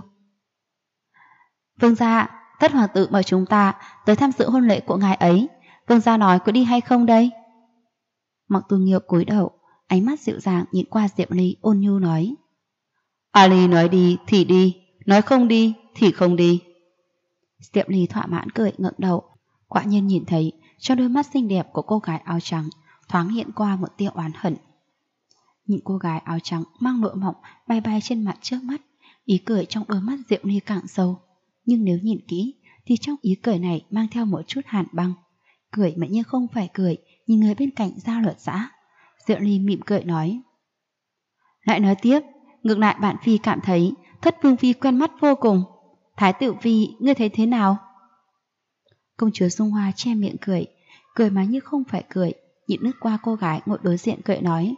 Vương gia, Thất hoàng tử mời chúng ta tới tham dự hôn lễ của ngài ấy, vương gia nói có đi hay không đây? Mặc Tu Nghiêu cúi đầu, ánh mắt dịu dàng nhìn qua Diệp Ly, ôn nhu nói: Ali nói đi thì đi, nói không đi thì không đi. Diệp Ly thỏa mãn cười ngẩng đầu, quả nhiên nhìn thấy trong đôi mắt xinh đẹp của cô gái áo trắng thoáng hiện qua một tia oán hận. Nhìn cô gái áo trắng mang lụa mỏng bay bay trên mặt trước mắt, ý cười trong đôi mắt Diệp Ly càng sâu. Nhưng nếu nhìn kỹ thì trong ý cười này mang theo một chút hàn băng. Cười mà như không phải cười, nhìn người bên cạnh Gia Luật Dã. Diệp Ly mỉm cười nói: Lại nói tiếp, ngược lại bản phi cảm thấy Thất Vương Phi quen mắt vô cùng. Thái tử Phi, ngươi thấy thế nào? Công chúa Dung Hoa che miệng cười, cười mà như không phải cười, nhìn lướt qua cô gái ngồi đối diện cười nói: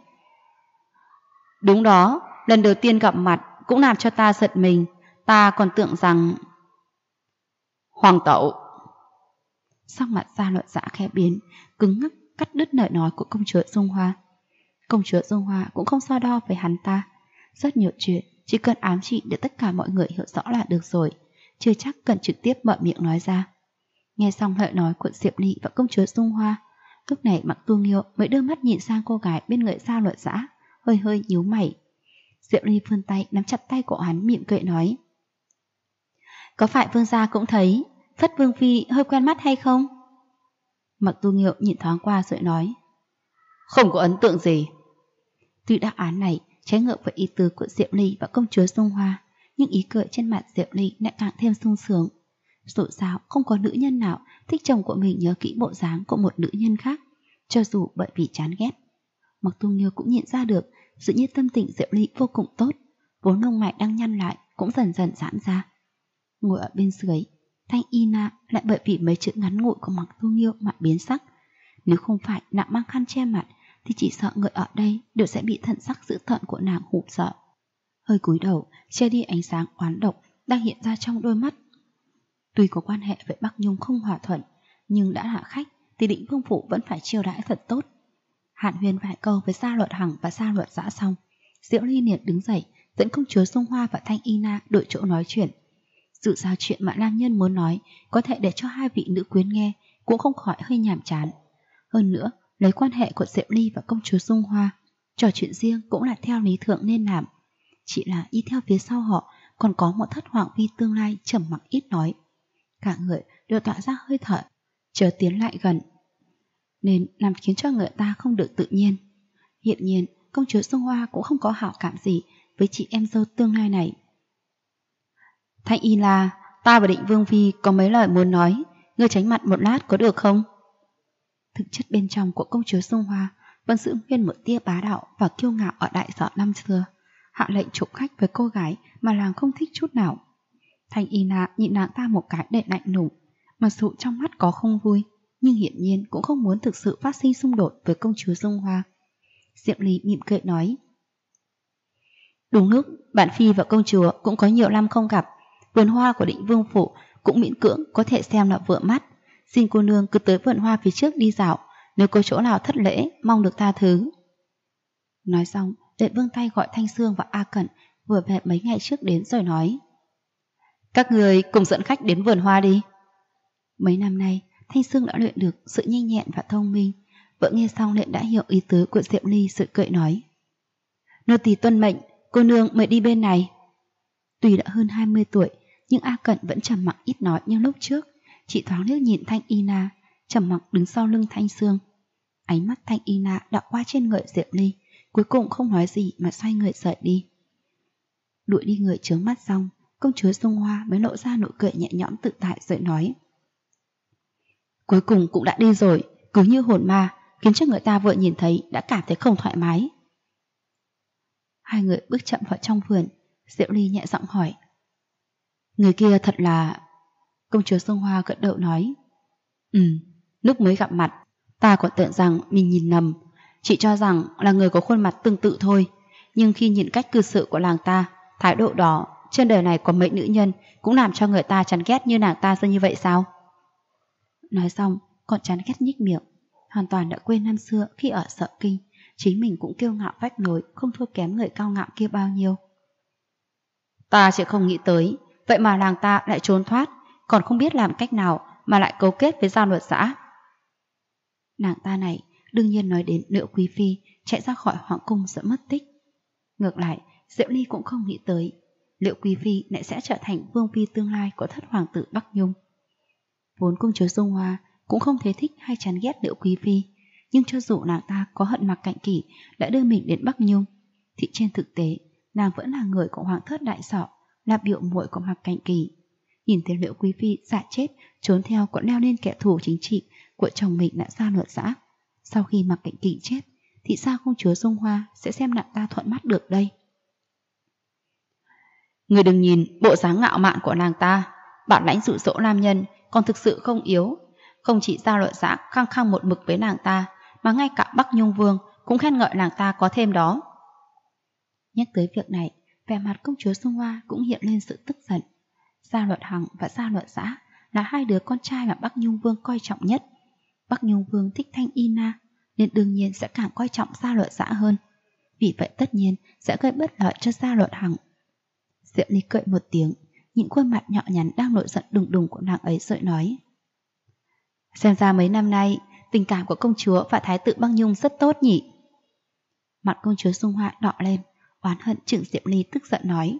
Đúng đó, lần đầu tiên gặp mặt cũng làm cho ta giật mình, ta còn tưởng rằng... Hoàng tẩu. Sắc mặt Gia Luật Dã khẽ biến, cứng ngắc cắt đứt lời nói của công chúa Dung Hoa. Công chúa Dung Hoa cũng không so đo với hắn ta. Rất nhiều chuyện chỉ cần ám chỉ để tất cả mọi người hiểu rõ là được rồi, chưa chắc cần trực tiếp mở miệng nói ra. Nghe xong lời nói của Diệp Ly và công chúa Dung Hoa, lúc này Mạc Tu Nghiêu mới đưa mắt nhìn sang cô gái bên người Gia Luật Dã, hơi hơi nhíu mày. Diệp Ly vươn tay nắm chặt tay của hắn, mỉm cười nói: có phải vương gia cũng thấy Thất Vương Phi hơi quen mắt hay không? Mạc Tu Nghiêu nhìn thoáng qua rồi nói: không có ấn tượng gì. Tuy đáp án này trái ngược với ý tứ của Diệp Ly và công chúa Dung Hoa, nhưng ý cười trên mặt Diệp Ly lại càng thêm sung sướng. Dù sao không có nữ nhân nào thích chồng của mình nhớ kỹ bộ dáng của một nữ nhân khác, cho dù bởi vì chán ghét. Mạc Tu Nghiêu cũng nhận ra được dường như tâm tình Diệp Ly vô cùng tốt, vốn lông mày đang nhăn lại cũng dần dần giãn ra. Ngồi ở bên dưới, Thanh Y Na lại bởi vì mấy chữ ngắn ngủi của Mạc Tu Nghiêu mà biến sắc. Nếu không phải nàng mang khăn che mặt thì chỉ sợ người ở đây đều sẽ bị thần sắc dữ tợn của nàng hù sợ. Hơi cúi đầu che đi ánh sáng oán độc đang hiện ra trong đôi mắt. Tuy có quan hệ với Bắc Nhung không hòa thuận, nhưng đã là khách thì Định Vương phủ vẫn phải chiêu đãi thật tốt. Hàn huyên vài câu với Gia Luật Hằng và Gia Luật Dã xong, Diệu Ly liền đứng dậy dẫn công chúa Dung Hoa và Thanh Y Na đổi chỗ nói chuyện. Dù sao chuyện mà nam nhân muốn nói có thể để cho hai vị nữ quyến nghe cũng không khỏi hơi nhàm chán. Hơn nữa, lấy quan hệ của Diệu Ly và công chúa Dung Hoa, trò chuyện riêng cũng là theo lý thượng nên làm. Chỉ là đi theo phía sau họ còn có một thất hoàng phi tương lai trầm mặc ít nói. Cả người đều tỏa ra hơi thở chờ tiến lại gần, nên làm khiến cho người ta không được tự nhiên. Hiện nhiên công chúa Dung Hoa cũng không có hảo cảm gì với chị em dâu tương lai này. Thanh Y La, ta và Định Vương Phi có mấy lời muốn nói, ngươi tránh mặt một lát có được không? Thực chất bên trong của công chúa Dung Hoa vẫn giữ nguyên một tia bá đạo và kiêu ngạo ở đại sở năm xưa, hạ lệnh chụp khách với cô gái mà nàng không thích chút nào. Thanh Y Na nhìn nàng ta một cái để lạnh lùng, mặc dù trong mắt có không vui, nhưng hiển nhiên cũng không muốn thực sự phát sinh xung đột với công chúa Dung Hoa. Diệp Ly mỉm cười nói: đúng lúc bản phi và công chúa cũng có nhiều năm không gặp, vườn hoa của Định Vương phủ cũng miễn cưỡng có thể xem là vừa mắt. Xin cô nương cứ tới vườn hoa phía trước đi dạo, nếu có chỗ nào thất lễ mong được tha thứ. Nói xong để vươn tay gọi Thanh Sương và A Cẩn vừa về mấy ngày trước đến rồi nói: các người cùng dẫn khách đến vườn hoa đi. Mấy năm nay Thanh Sương đã luyện được sự nhanh nhẹn và thông minh, vợ nghe xong liền đã hiểu ý tứ của Diệp Ly, sự cười nói: nô tỳ tuân mệnh, cô nương mời đi bên này. Tuy đã hơn 20 tuổi nhưng A Cẩn vẫn trầm mặc ít nói như lúc trước, chỉ thoáng liếc nhìn Thanh Y Na trầm mặc đứng sau lưng Thanh Sương. Ánh mắt Thanh Y Na đảo qua trên người Diệp Ly, cuối cùng không nói gì mà xoay người rời đi. Đuổi đi người chướng mắt xong, công chúa Dung Hoa mới lộ ra nụ cười nhẹ nhõm tự tại rồi nói: cuối cùng cũng đã đi rồi, cứ như hồn ma, khiến cho người ta vừa nhìn thấy đã cảm thấy không thoải mái. Hai người bước chậm vào trong vườn. Diệu Ly nhẹ giọng hỏi: người kia thật là... Công chúa Dung Hoa gật đầu nói: lúc mới gặp mặt ta còn tưởng rằng mình nhìn nhầm, chỉ cho rằng là người có khuôn mặt tương tự thôi, nhưng khi nhìn cách cư xử của nàng ta, thái độ đó, trên đời này có mấy nữ nhân cũng làm cho người ta chán ghét như nàng ta ra như vậy sao? Nói xong còn chán ghét nhích miệng, hoàn toàn đã quên năm xưa khi ở Sở Kinh chính mình cũng kiêu ngạo vách nối, không thua kém người cao ngạo kia bao nhiêu. Ta chỉ không nghĩ tới, vậy mà nàng ta lại trốn thoát, còn không biết làm cách nào mà lại cấu kết với Gia Luật Dã. Nàng ta này đương nhiên nói đến Liễu Quý Phi chạy ra khỏi hoàng cung sợ mất tích. Ngược lại, Diệu Ly cũng không nghĩ tới Liễu Quý Phi lại sẽ trở thành vương phi tương lai của thất hoàng tử Bắc Nhung. Vốn công chúa Dung Hoa cũng không thấy thích hay chán ghét Liễu Quý Phi, nhưng cho dù nàng ta có hận Mạc Cạnh Kỷ đã đưa mình đến Bắc Nhung, thì trên thực tế nàng vẫn là người của hoàng thất đại sọ, là biểu muội của Mạc Cạnh Kỷ. Nhìn thấy Liễu Quý Phi giả chết trốn theo còn leo lên kẻ thù chính trị của chồng mình đã Gia Luật Dã, sau khi Mạc Cạnh Kỷ chết thì sao công chúa Dung Hoa sẽ xem nàng ta thuận mắt được đây? Người đừng nhìn bộ dáng ngạo mạn của nàng ta, bản lãnh dụ dỗ nam nhân còn thực sự không yếu. Không chỉ Gia Luật Dã khăng khăng một mực với nàng ta, mà ngay cả Bắc Nhung Vương cũng khen ngợi nàng ta có thêm đó. Nhắc tới việc này, vẻ mặt công chúa Dung Hoa cũng hiện lên sự tức giận. Gia Luật Hằng và Gia Luật Dã là hai đứa con trai mà Bắc Nhung Vương coi trọng nhất. Bắc Nhung Vương thích Thanh Y Na, nên đương nhiên sẽ càng coi trọng Gia Luật Dã hơn. Vì vậy tất nhiên sẽ gây bất lợi cho Gia Luật Hằng. Diệu Ly cười một tiếng, nhìn khuôn mặt nhỏ nhắn đang nổi giận đùng đùng của nàng ấy rồi nói: Xem ra mấy năm nay tình cảm của công chúa và thái tử Bắc Nhung rất tốt nhỉ. Mặt công chúa Dung Hoa đỏ lên, oán hận chừng Diệu Ly, tức giận nói: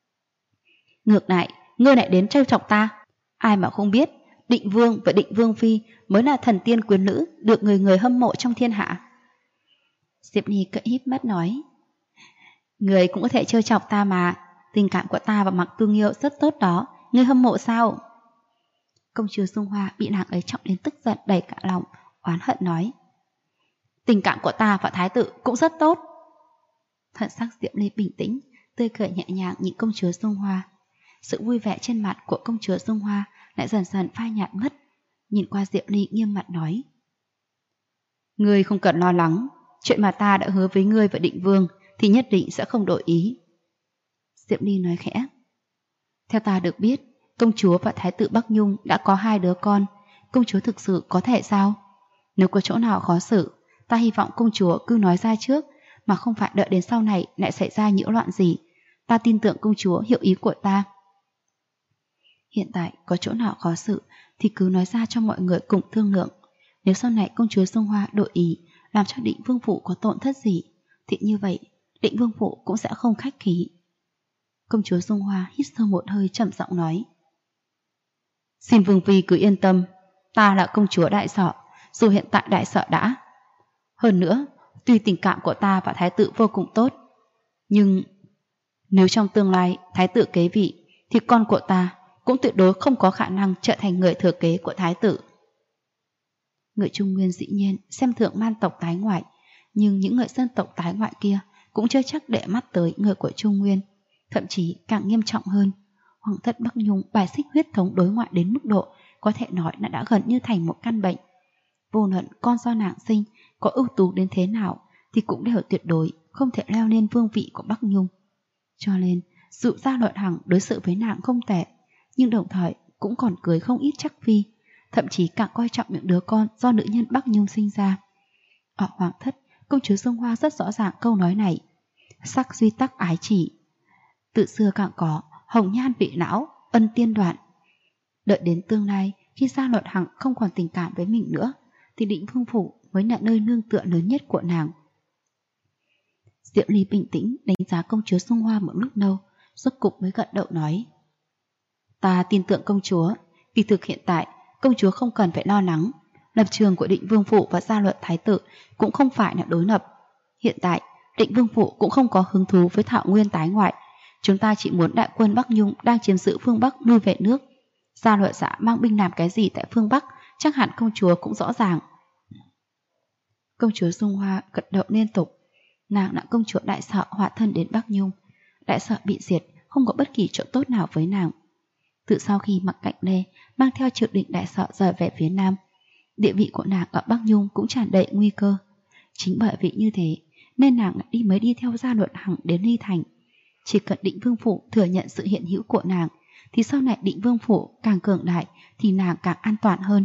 Ngược lại, ngươi lại đến trêu chọc ta. Ai mà không biết Định Vương và Định Vương Phi mới là thần tiên quyến nữ được người người hâm mộ trong thiên hạ. Diệp Ly cậy híp mắt nói: Người cũng có thể trêu chọc ta mà. Tình cảm của ta và Mạc Tu Nghiêu rất tốt đó, ngươi hâm mộ sao? Công chúa Dung Hoa bị nàng ấy chọc đến tức giận đầy cả lòng, oán hận nói: Tình cảm của ta và thái tử cũng rất tốt. Thần sắc Diệp Ly bình tĩnh, tươi cười nhẹ nhàng nhìn công chúa Dung Hoa. Sự vui vẻ trên mặt của công chúa Dung Hoa lại dần dần phai nhạt mất. Nhìn qua Diệp Ly nghiêm mặt nói: Ngươi không cần lo lắng, chuyện mà ta đã hứa với ngươi và Định Vương thì nhất định sẽ không đổi ý. Diệp Ly nói khẽ: Theo ta được biết, công chúa và thái tử Bắc Nhung đã có 2 đứa con. Công chúa thực sự có thể sao? Nếu có chỗ nào khó xử, ta hy vọng công chúa cứ nói ra trước, mà không phải đợi đến sau này lại xảy ra nhiễu loạn gì. Ta tin tưởng công chúa hiểu ý của ta. Hiện tại có chỗ nào khó xử thì cứ nói ra cho mọi người cùng thương lượng. Nếu sau này công chúa Dung Hoa đổi ý làm cho Định Vương phủ có tổn thất gì, thì như vậy Định Vương phủ cũng sẽ không khách khí. Công chúa Dung Hoa hít sâu một hơi trầm giọng nói: Xin Vương Phi cứ yên tâm, ta là công chúa Đại Sở, dù hiện tại Đại Sở đã. Hơn nữa, tuy tình cảm của ta và thái tử vô cùng tốt, nhưng nếu trong tương lai thái tử kế vị thì con của ta cũng tuyệt đối không có khả năng trở thành người thừa kế của thái tử. Người Trung Nguyên dĩ nhiên xem thường man tộc tái ngoại, nhưng những người dân tộc tái ngoại kia cũng chưa chắc để mắt tới người của Trung Nguyên. Thậm chí càng nghiêm trọng hơn, Hoàng thất Bắc Nhung bài xích huyết thống đối ngoại đến mức độ có thể nói là đã gần như thành một căn bệnh. Vô luận con do nàng sinh có ưu tú đến thế nào thì cũng đều tuyệt đối không thể leo lên vương vị của Bắc Nhung. Cho nên dù Gia Luật Hằng đối xử với nàng không tệ, nhưng đồng thời cũng còn cưới không ít chắc phi, thậm chí càng coi trọng những đứa con do nữ nhân Bắc Nhung sinh ra. Ở Hoàng thất, công chúa Dung Hoa rất rõ ràng câu nói này: sắc duy tắc ái chỉ. Từ xưa càng có hồng nhan vị lão, ân tiên đoạn. Đợi đến tương lai, khi Gia Luật Hằng không còn tình cảm với mình nữa, thì Định Vương phủ mới là nơi nương tựa lớn nhất của nàng. Diệu Ly bình tĩnh đánh giá công chúa Dung Hoa một lúc lâu, rốt cục mới gật đầu nói: Ta tin tưởng công chúa. Vì thực hiện tại, công chúa không cần phải lo lắng. Lập trường của Định Vương phủ và Gia Luật thái tử cũng không phải là đối lập. Hiện tại, Định Vương phủ cũng không có hứng thú với Thảo Nguyên tái ngoại. Chúng ta chỉ muốn đại quân Bắc Nhung đang chiếm giữ phương Bắc lui về nước. Gia Luật Dã mang binh làm cái gì tại phương Bắc, chắc hẳn công chúa cũng rõ ràng. Công chúa Dung Hoa gật đầu liên tục. Nàng là công chúa Đại Sở hóa thân đến Bắc Nhung. Đại Sở bị diệt, không có bất kỳ chỗ tốt nào với nàng. Từ sau khi Mạc Cạnh Lê mang theo Triệu Định Đại Sở rời về phía Nam, địa vị của nàng ở Bắc Nhung cũng tràn đầy nguy cơ. Chính bởi vì như thế nên nàng mới đi theo Gia Luật Hằng đến Ly Thành. Chỉ cần Định Vương phủ thừa nhận sự hiện hữu của nàng, thì sau này Định Vương phủ càng cường đại thì nàng càng an toàn hơn.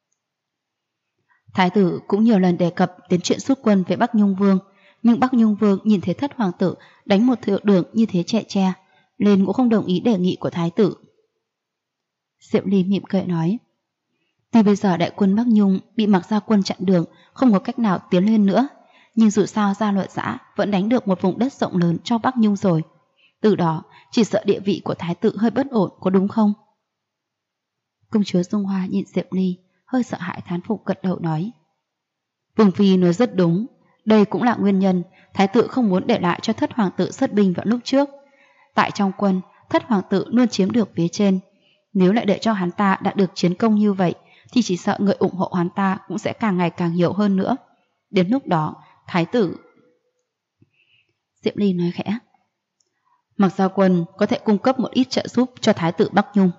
Thái tử cũng nhiều lần đề cập đến chuyện rút quân về Bắc Nhung Vương, nhưng Bắc Nhung Vương nhìn thấy thất hoàng tử đánh một thượng đường như thế trẻ tre, nên cũng không đồng ý đề nghị của thái tử. Diệu Ly mỉm cười nói: Tuy bây giờ đại quân Bắc Nhung bị Mạc Gia quân chặn đường, không có cách nào tiến lên nữa, nhưng dù sao Gia Luật Dã vẫn đánh được một vùng đất rộng lớn cho Bắc Nhung rồi. Từ đó chỉ sợ địa vị của thái tử hơi bất ổn, có đúng không? Công chúa Dung Hoa nhìn Diệp Ly, hơi sợ hãi thán phục gật đầu nói: Vương phi nói rất đúng, đây cũng là nguyên nhân thái tử không muốn để lại cho thất hoàng tử xuất binh vào lúc trước. Tại trong quân, thất hoàng tử luôn chiếm được phía trên. Nếu lại để cho hắn ta đạt được chiến công như vậy, thì chỉ sợ người ủng hộ hắn ta cũng sẽ càng ngày càng nhiều hơn nữa. Đến lúc đó, thái tử... Diệp Ly nói khẽ: Mạc Gia quân có thể cung cấp một ít trợ giúp cho thái tử Bắc Nhung.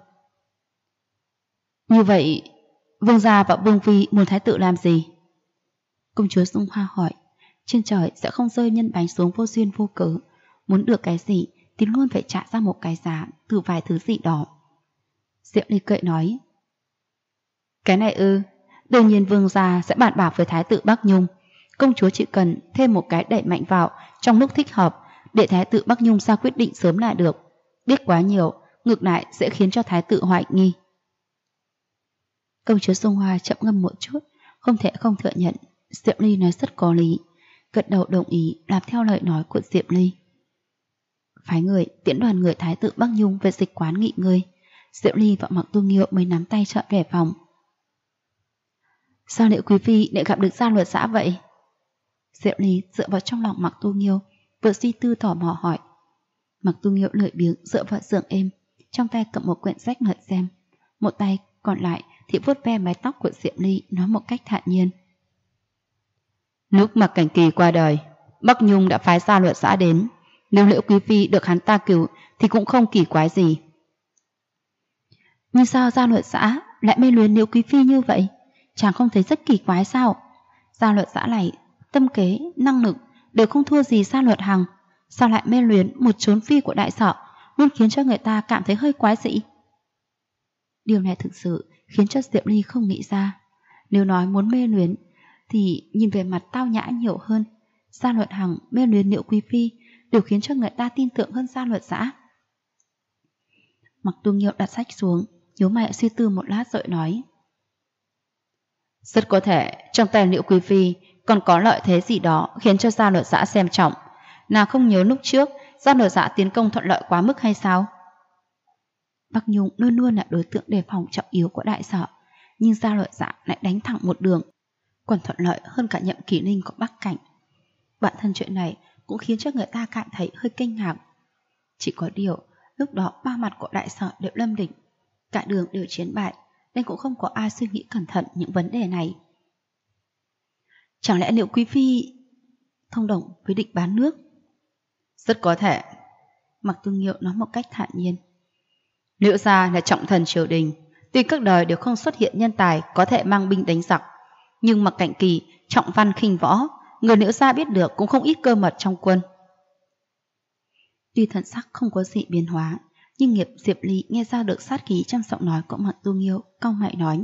Như vậy, vương gia và vương phi muốn thái tử làm gì? Công chúa Dung Hoa hỏi. Trên trời sẽ không rơi nhân bánh xuống vô duyên vô cớ. Muốn được cái gì thì luôn phải trả ra một cái giá từ vài thứ gì đó. Diệu Ly cười nói: Cái này ư, đương nhiên vương gia sẽ bàn bạc với thái tử Bắc Nhung. công chúa chỉ cần thêm một cái đẩy mạnh vào trong lúc thích hợp để thái tử Bắc Nhung ra quyết định sớm là được. Biết quá nhiều, ngược lại sẽ khiến cho thái tử hoài nghi. Công chúa Sông Hoa chậm ngâm một chút, không thể không thừa nhận. Diệp Ly nói rất có lý, gật đầu đồng ý làm theo lời nói của Diệp Ly. Phái người tiễn đoàn người thái tử Bắc Nhung về dịch quán nghỉ ngơi. Diệp Ly và Mặc Tu Nghiêu mới nắm tay trở về phòng. Sao Liễu quý phi lại gặp được gia luật xã vậy? Diệp Ly dựa vào trong lòng Mặc Tu Nghiêu, vừa suy tư tò mò hỏi. Mặc Tu Nghiêu lười biếng dựa vào giường êm, trong tay cầm một quyển sách lật xem, một tay còn lại thì vuốt ve mái tóc của Diệp Ly, nói một cách thản nhiên. Lúc Mặc Cảnh Kỳ qua đời, Bắc Nhung đã phái gia luật xã đến. Nếu Liễu quý phi được hắn ta cứu thì cũng không kỳ quái gì. Nhưng sao gia luật xã lại mê luyến Liễu quý phi như vậy? Chàng không thấy rất kỳ quái sao? Gia luật xã này tâm kế, năng lực đều không thua gì Gia Luật Hằng, sao lại mê luyến một chốn phi của đại sở, luôn khiến cho người ta cảm thấy hơi quái dị. Điều này thực sự khiến cho Diệp Ly không nghĩ ra. Nếu nói muốn mê luyến thì nhìn về mặt tao nhã nhiều hơn. Gia Luật Hằng mê luyến Liễu quý phi đều khiến cho người ta tin tưởng hơn Gia Luật xã. Mặc Tu Nghiêu đặt sách xuống, nhíu mày suy tư một lát rồi nói. Rất có thể trong tay Liễu quý phi còn có lợi thế gì đó khiến cho Gia Luật xã xem trọng. Nào không nhớ lúc trước Gia Luật xã tiến công thuận lợi quá mức hay sao? Bắc Nhung luôn luôn là đối tượng đề phòng trọng yếu của đại sở, nhưng Gia Luật xã lại đánh thẳng một đường, còn thuận lợi hơn cả nhậm Kỳ Ninh của Bắc Cảnh. Bản thân chuyện này cũng khiến cho người ta cảm thấy hơi kinh ngạc. Chỉ có điều lúc đó ba mặt của đại sở đều lâm đỉnh, cả đường đều chiến bại, nên cũng không có ai suy nghĩ cẩn thận những vấn đề này. Chẳng lẽ Liễu quý phi thông đồng với địch bán nước? Rất có thể. Mặc Tu Nghiêu nói một cách thản nhiên. Liễu gia là trọng thần triều đình, tuy các đời đều không xuất hiện nhân tài có thể mang binh đánh giặc, nhưng Mặc Cảnh Kỳ trọng văn khinh võ, người Liễu gia biết được cũng không ít cơ mật trong quân. Tuy thần sắc không có gì biến hóa, nhưng Diệp Ly nghe ra được sát khí trong giọng nói của Mặc Tu Nghiêu, cau mày nói.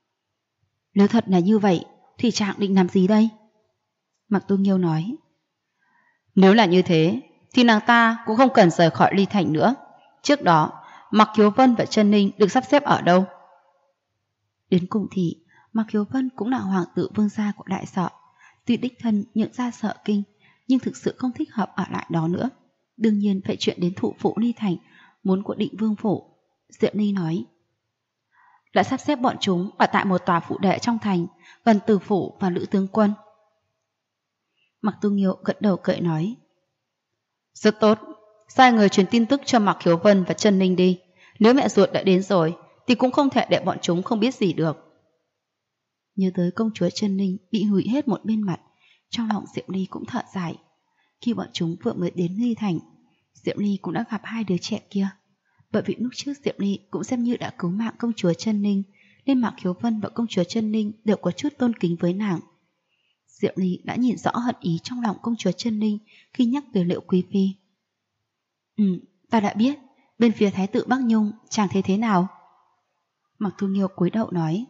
Nếu thật là như vậy thì chàng định làm gì đây? Mặc Tu Nghiêu nói. Nếu là như thế thì nàng ta cũng không cần rời khỏi Ly Thành nữa. Trước đó Mặc Khiếu Vân và Trân Ninh được sắp xếp ở đâu? Đến cùng thì Mặc Khiếu Vân cũng là hoàng tử vương gia của đại sở, tuy đích thân nhượng ra Sở Kinh, nhưng thực sự không thích hợp ở lại đó nữa. Đương nhiên phải chuyện đến thủ phủ Ly Thành, muốn của Định Vương phủ. Diệp Ly nói. Đã sắp xếp bọn chúng ở tại một tòa phủ đệ trong thành, gần Từ phủ và Lữ tướng quân. Mặc Tu Nghiêu gật đầu cười nói. Rất tốt, sai người truyền tin tức cho Mặc Khiếu Vân và Trân Ninh đi. Nếu mẹ ruột đã đến rồi thì cũng không thể để bọn chúng không biết gì được. Nhớ tới công chúa Trân Ninh bị hủy hết một bên mặt, trong lòng Diệp Ly cũng thở dài. Khi bọn chúng vừa mới đến Ly Thành, Diệp Ly cũng đã gặp hai đứa trẻ kia. Bởi vì lúc trước Diệp Ly cũng xem như đã cứu mạng công chúa Trân Ninh, nên Mặc Khiếu Vân và công chúa Trân Ninh đều có chút tôn kính với nàng. Diệp Ly đã nhìn rõ hận ý trong lòng công chúa Trân Ninh khi nhắc tới Liễu quý phi. Ta đã biết. Bên phía thái tử Bắc Nhung chàng thấy thế nào? Mặc Tu Nghiêu cúi đầu nói.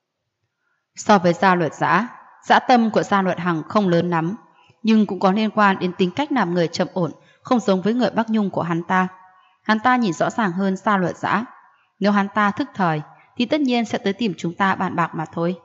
So với Gia Luật xã, dã tâm của Gia Luật Hằng không lớn lắm, nhưng cũng có liên quan đến tính cách làm người trầm ổn, không giống với người Bắc Nhung của hắn ta. Hắn ta nhìn rõ ràng hơn Gia Luật xã. Nếu hắn ta thức thời thì tất nhiên sẽ tới tìm chúng ta bàn bạc mà thôi.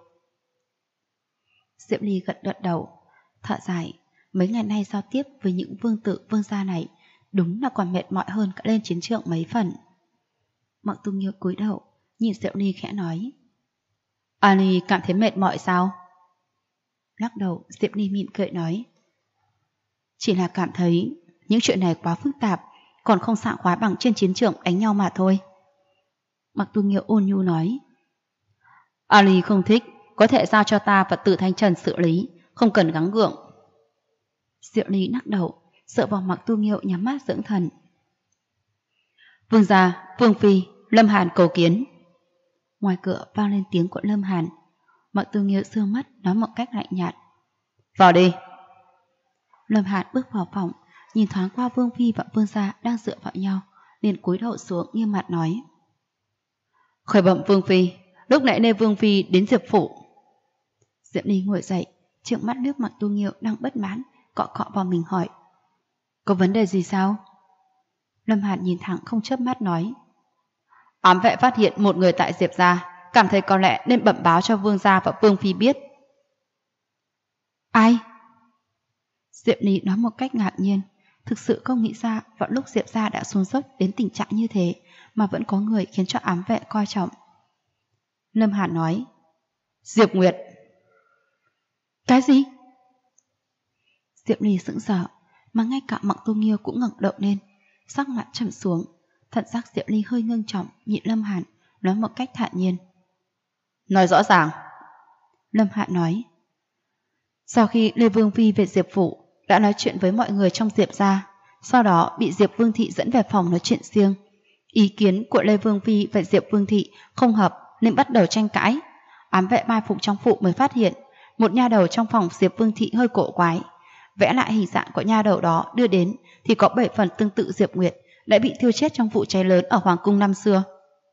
Diệp Ly gật đầu, thở dài. Mấy ngày nay giao tiếp với những vương tử vương gia này đúng là còn mệt mỏi hơn cả lên chiến trường mấy phần. Mặc Tu Nghiêu cúi đầu nhìn Diệp Ly khẽ nói. Ly cảm thấy mệt mỏi sao? Lắc đầu, Diệp Ly mỉm cười nói. Chỉ là cảm thấy những chuyện này quá phức tạp, còn không sảng khoái bằng trên chiến trường đánh nhau mà thôi. Mặc Tu Nghiêu ôn nhu nói. Ly không thích, có thể giao cho ta và Tử Thanh Trần xử lý, không cần gắng gượng. Diệp Ly lắc đầu, sợ vào Mặc Tu Nghiêu nhắm mắt dưỡng thần. Vương gia, Vương phi, Lâm Hàn cầu kiến. Ngoài cửa vang lên tiếng của Lâm Hàn. Mặc Tu Nghiêu sương mắt nói một cách lạnh nhạt. Vào đi. Lâm Hàn bước vào phòng, nhìn thoáng qua Vương phi và Vương gia đang dựa vào nhau, liền cúi đầu xuống nghiêm mặt nói. Khởi bẩm Vương phi, lúc nãy Vương phi đến Diệp phủ. Diệp Ly ngồi dậy, trợn mắt liếc Mạc Tu Nghiêu đang bất mãn, cọ cọ vào mình hỏi: có vấn đề gì sao? Lâm Hàn nhìn thẳng không chớp mắt nói: ám vệ phát hiện một người tại Diệp gia, cảm thấy có lẽ nên bẩm báo cho Vương gia và Vương phi biết. Ai? Diệp Ly nói một cách ngạc nhiên, thực sự không nghĩ ra vào lúc Diệp gia đã xuống dốc đến tình trạng như thế mà vẫn có người khiến cho ám vệ coi trọng. Lâm Hàn nói: Diệp Nguyệt. Cái gì? Diệp Ly sững sờ, mà ngay cả Mạc Tu Nghiêu cũng ngẩng đầu lên, sắc mặt trầm xuống. Thần sắc Diệp Ly hơi ngưng trọng nhìn Lâm Hàn, nói một cách thản nhiên: nói rõ ràng. Lâm Hàn nói: sau khi Lê Vương Phi về Diệp phủ, đã nói chuyện với mọi người trong Diệp gia, sau đó bị Diệp Vương Thị dẫn về phòng nói chuyện riêng. Ý kiến của Lê Vương Phi và Diệp Vương Thị không hợp nên bắt đầu tranh cãi. Ám vệ mai phục trong phủ mới phát hiện một nha đầu trong phòng Diệp Vương Thị hơi cổ quái. Vẽ lại hình dạng của nha đầu đó đưa đến thì có 7 phần tương tự Diệp Nguyệt, đã bị thiêu chết trong vụ cháy lớn ở Hoàng cung năm xưa.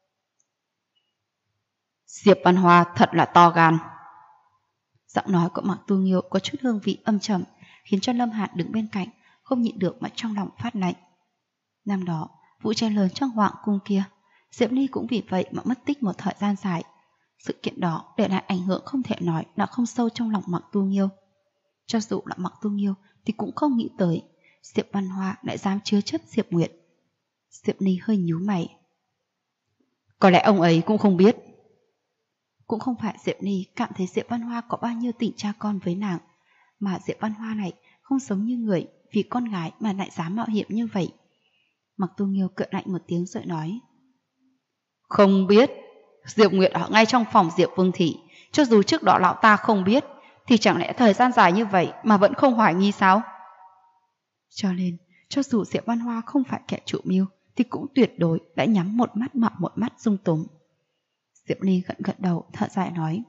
Diệp Văn Hoa thật là to gan. Giọng nói của Mạc Tu Nghiêu có chút hương vị âm trầm, khiến cho Lâm Hàn đứng bên cạnh không nhịn được mà trong lòng phát lạnh. Năm đó, vụ cháy lớn trong Hoàng cung kia, Diệp Ly cũng vì vậy mà mất tích một thời gian dài. Sự kiện đó để lại ảnh hưởng không thể nói là không sâu trong lòng Mạc Tu Nghiêu. Cho dù là Mạc Tu Nghiêu thì cũng không nghĩ tới Diệp Văn Hoa lại dám chứa chấp Diệp Nguyệt. Diệp Ly hơi nhíu mày. Có lẽ ông ấy cũng không biết. Cũng không phải Diệp Ly cảm thấy Diệp Văn Hoa có bao nhiêu tình cha con với nàng, mà Diệp Văn Hoa này không giống như người vì con gái mà lại dám mạo hiểm như vậy. Mạc Tu Nghiêu cười lạnh một tiếng rồi nói: không biết. Diệp Nguyệt ở ngay trong phòng Diệp Vương Thị, cho dù trước đó lão ta không biết, thì chẳng lẽ thời gian dài như vậy mà vẫn không hoài nghi sao? Cho nên, cho dù Diệp Văn Hoa không phải kẻ chủ mưu, thì cũng tuyệt đối đã nhắm một mắt mở một mắt dung túng. Diệp Ly gật đầu thở dài nói: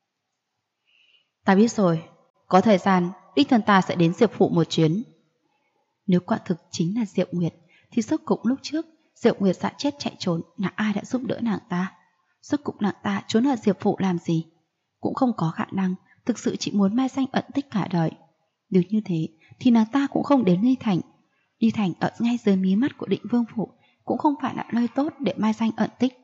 ta biết rồi, có thời gian đích thân ta sẽ đến Diệp phủ một chuyến. Nếu quả thực chính là Diệp Nguyệt, thì rốt cục lúc trước Diệp Nguyệt dạ chết chạy trốn là ai đã giúp đỡ nàng ta? Rốt cục nàng ta trốn ở Diệp phủ làm gì? Cũng không có khả năng thực sự chỉ muốn mai danh ẩn tích cả đời. Nếu như thế thì nàng ta cũng không đến Ly Thành. Ly Thành ở ngay dưới mí mắt của Định Vương phủ cũng không phải là nơi tốt để mai danh ẩn tích.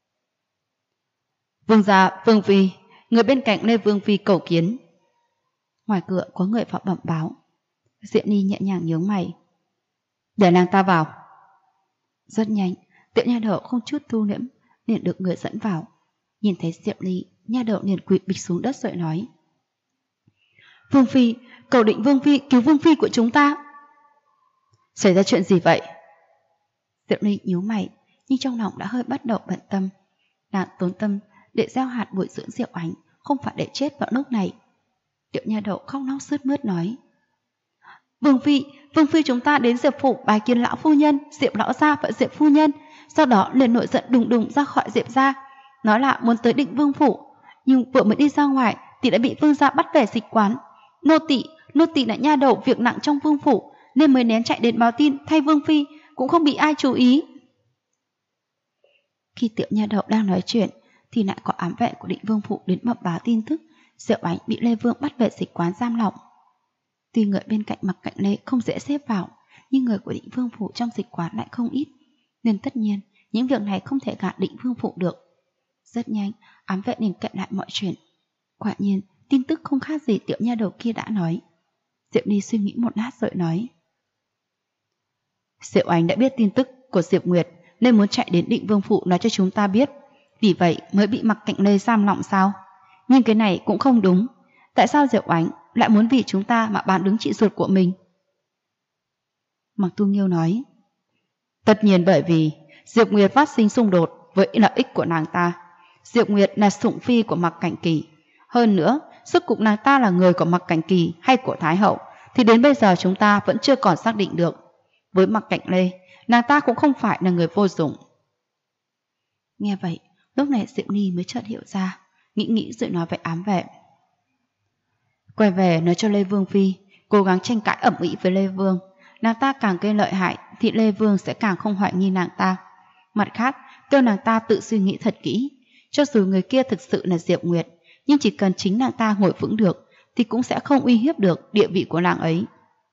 Vương gia, Vương Phi, người bên cạnh Lê Vương Phi cầu kiến. Ngoài cửa có người vào bẩm báo. Diệp Ly nhẹ nhàng nhướng mày: để nàng ta vào. Rất nhanh, Tiểu nha đầu không chút thu liễm liền được người dẫn vào. Nhìn thấy Diệp Ly, nha đầu liền quỳ bịch xuống đất rồi nói: Vương Phi, cầu Định Vương Phi cứu Vương Phi của chúng ta. Xảy ra chuyện gì vậy? Diệp Ly nhíu mày, nhưng trong lòng đã hơi bắt đầu bận tâm. Nàng tốn tâm để gieo hạt bồi dưỡng Diệu Ánh, không phải để chết vào lúc này. Tiểu nha đầu khóc lóc sướt mướt nói: Vương Phi chúng ta đến Diệp phủ bài kiến lão phu nhân, Diệp lão gia và Diệp phu nhân, sau đó liền nổi giận đùng đùng ra khỏi Diệp gia, nói là muốn tới Định Vương phủ, nhưng vừa mới đi ra ngoài thì đã bị Vương gia bắt về dịch quán. Nô tỳ là nha đầu việc nặng trong Vương phủ nên mới nén chạy đến báo tin thay Vương Phi, cũng không bị ai chú ý. Khi Tiểu nha đầu đang nói chuyện thì lại có ám vệ của Định Vương phủ đến bẩm báo tin tức Diệu Ánh bị Lê Vương bắt về dịch quán giam lỏng. Tuy người bên cạnh Mặc Cạnh Lê không dễ xếp vào, nhưng người của Định Vương phủ trong dịch quán lại không ít, nên tất nhiên những việc này không thể gạt Định Vương phủ được. Rất nhanh, ám vệ liền kể lại mọi chuyện. Quả nhiên, tin tức không khác gì Tiểu nha đầu kia đã nói. Diệp Ly suy nghĩ một lát rồi nói: Diệu Ánh đã biết tin tức của Diệp Nguyệt nên muốn chạy đến Định Vương phủ nói cho chúng ta biết, vì vậy mới bị Mặc Cạnh Lê giam lỏng sao? Nhưng cái này cũng không đúng. Tại sao Diệu Ánh lại muốn vì chúng ta mà bán đứng chị ruột của mình? Mạc Tu Nghiêu nói: tất nhiên bởi vì Diệp Nguyệt phát sinh xung đột với lợi ích của nàng ta. Diệp Nguyệt là sủng phi của Mặc Cảnh Kỳ. Hơn nữa, rốt cuộc nàng ta là người của Mặc Cảnh Kỳ hay của Thái hậu thì đến bây giờ chúng ta vẫn chưa còn xác định được. Với Mặc Cạnh Lê, nàng ta cũng không phải là người vô dụng. Nghe vậy, lúc này Diệp Ly mới chợt hiểu ra, nghĩ rồi nói với ám vệ: quay về nói cho Lê Vương Phi cố gắng tranh cãi ẩm ĩ với Lê Vương. Nàng ta càng gây lợi hại thì Lê Vương sẽ càng không hoài nghi nàng ta. Mặt khác, kêu nàng ta tự suy nghĩ thật kỹ. Cho dù người kia thực sự là Diệp Nguyệt, nhưng chỉ cần chính nàng ta ngồi vững được, thì cũng sẽ không uy hiếp được địa vị của nàng ấy.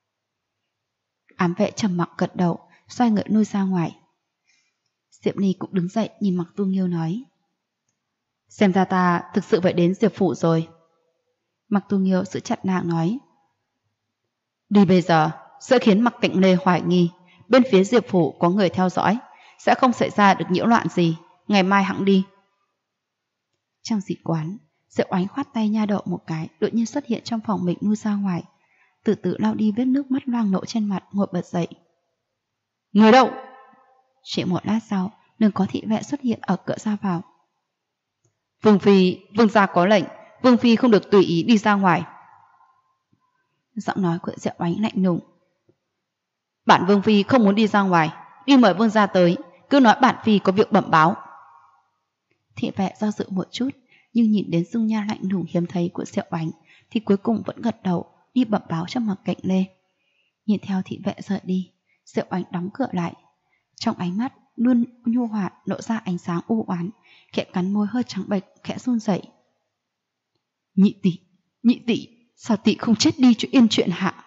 Ám vệ trầm mặc gật đầu, xoay người lui ra ngoài. Diệp Ly cũng đứng dậy nhìn Mặc Tu Nghiêu nói: xem ra ta thực sự phải đến Diệp phủ rồi. Mặc Tu Nghiêu giữ chặt nàng nói: đi bây giờ sẽ khiến Mặc Cạnh Lê hoài nghi bên phía Diệp phủ có người theo dõi, sẽ không xảy ra được nhiễu loạn gì. Ngày mai hẵng đi. Trong dị quán, Diệu Ánh khoát tay nha đậu một cái, đột nhiên xuất hiện trong phòng mình lui ra ngoài, từ từ lau đi vết nước mắt loang lổ trên mặt, ngồi bật dậy. Người đâu? Chỉ một lát sau, đừng có thị vệ xuất hiện ở cửa ra vào. Vương phi, vương gia có lệnh, vương phi không được tùy ý đi ra ngoài. Giọng nói của Diệu Ánh lạnh lùng. Bản vương phi không muốn đi ra ngoài, đi mời vương gia tới, cứ nói bản phi có việc bẩm báo. Thị vệ do dự một chút, nhưng nhìn đến dung nha lạnh lùng hiếm thấy của Diệu Ánh thì cuối cùng vẫn gật đầu, đi bẩm báo cho Mặc Cạnh Lê. Nhìn theo thị vệ rời đi, Diệu Ánh đóng cửa lại. Trong ánh mắt luôn nhu hòa lộ ra ánh sáng u oán, khẽ cắn môi hơi trắng bệch, khẽ run rẩy. Nhị tỷ, sao tỷ không chết đi cho yên chuyện hạ?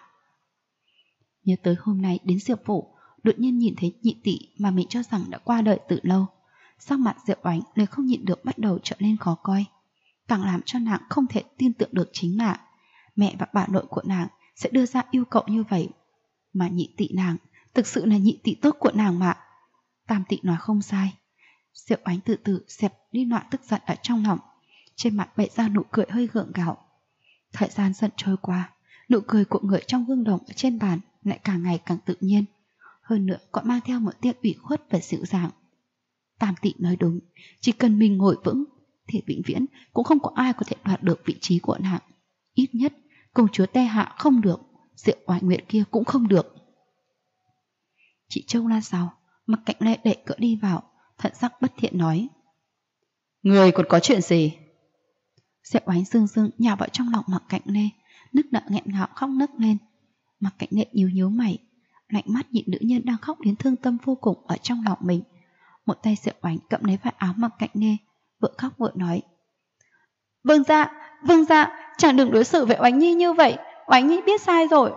Nhớ tới hôm nay đến Diệp phủ, đột nhiên nhìn thấy nhị tỷ mà mình cho rằng đã qua đời từ lâu, sắc mặt Diệu Ánh liền không nhịn được bắt đầu trở nên khó coi. Càng làm cho nàng không thể tin tưởng được chính là mẹ và bà nội của nàng sẽ đưa ra yêu cầu như vậy, mà nhị tỷ nàng thực sự là nhị tỷ tốt của nàng mà. Tam tỷ nói không sai. Diệu Ánh từ từ xẹp đi nọa tức giận ở trong lòng, trên mặt bày ra nụ cười hơi gượng gạo. Thời gian dần trôi qua, nụ cười của người trong gương đồng ở trên bàn lại càng ngày càng tự nhiên, hơn nữa còn mang theo một tia ủy khuất và dịu dàng. Tam tỷ nói đúng, chỉ cần mình ngồi vững thì vĩnh viễn cũng không có ai có thể đoạt được vị trí của nàng. Ít nhất công chúa Tê Hạ không được, Diệu Oai Nguyệt kia cũng không được. Chị Châu la sau, Mặc Cạnh Lê đẩy cửa đi vào, thận sắc bất thiện nói: người còn có chuyện gì? Diệu Oánh dương dương nhào vào trong lòng Mặc Cạnh Lê, nức nở nghẹn ngào khóc nấc lên. Mặc Cạnh Lê nhíu nhíu mày, lạnh mắt nhìn nữ nhân đang khóc đến thương tâm vô cùng ở trong lòng mình. Một tay Diệu Oánh cầm lấy vạt áo Mặc Cạnh Lê, vừa khóc vừa nói: Vương gia, chẳng đừng đối xử với Oánh Nhi như vậy, Oánh Nhi biết sai rồi.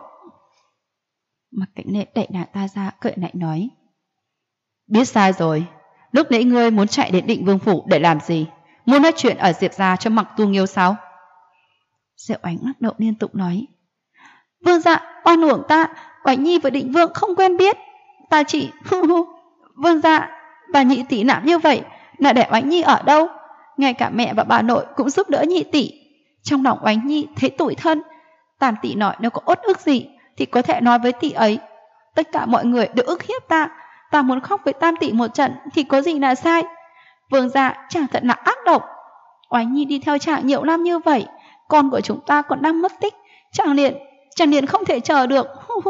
Mặc Cạnh Lê đẩy nàng ta ra, cười lạnh nói: biết sai rồi, lúc nãy ngươi muốn chạy đến Định Vương phủ để làm gì? Muốn nói chuyện ở Diệp gia cho Mặc Tu Nghiêu sao? Diệu Ánh lắc đầu liên tục nói: Vương gia, oan uổng ta, Oánh Nhi và Định Vương không quen biết, ta chỉ Vương gia, bà nhị tỷ làm như vậy là để Oánh Nhi ở đâu? Ngay cả mẹ và bà nội cũng giúp đỡ nhị tỷ, trong lòng Oánh Nhi thấy tủi thân. Tam tỷ nói nếu có uất ức gì thì có thể nói với tỷ ấy. Tất cả mọi người đều ức hiếp ta, ta muốn khóc với Tam tỷ một trận thì có gì là sai? Vương gia chàng thật là ác độc. Oánh Nhi đi theo chàng nhiều năm như vậy, con của chúng ta còn đang mất tích, chàng liền không thể chờ được.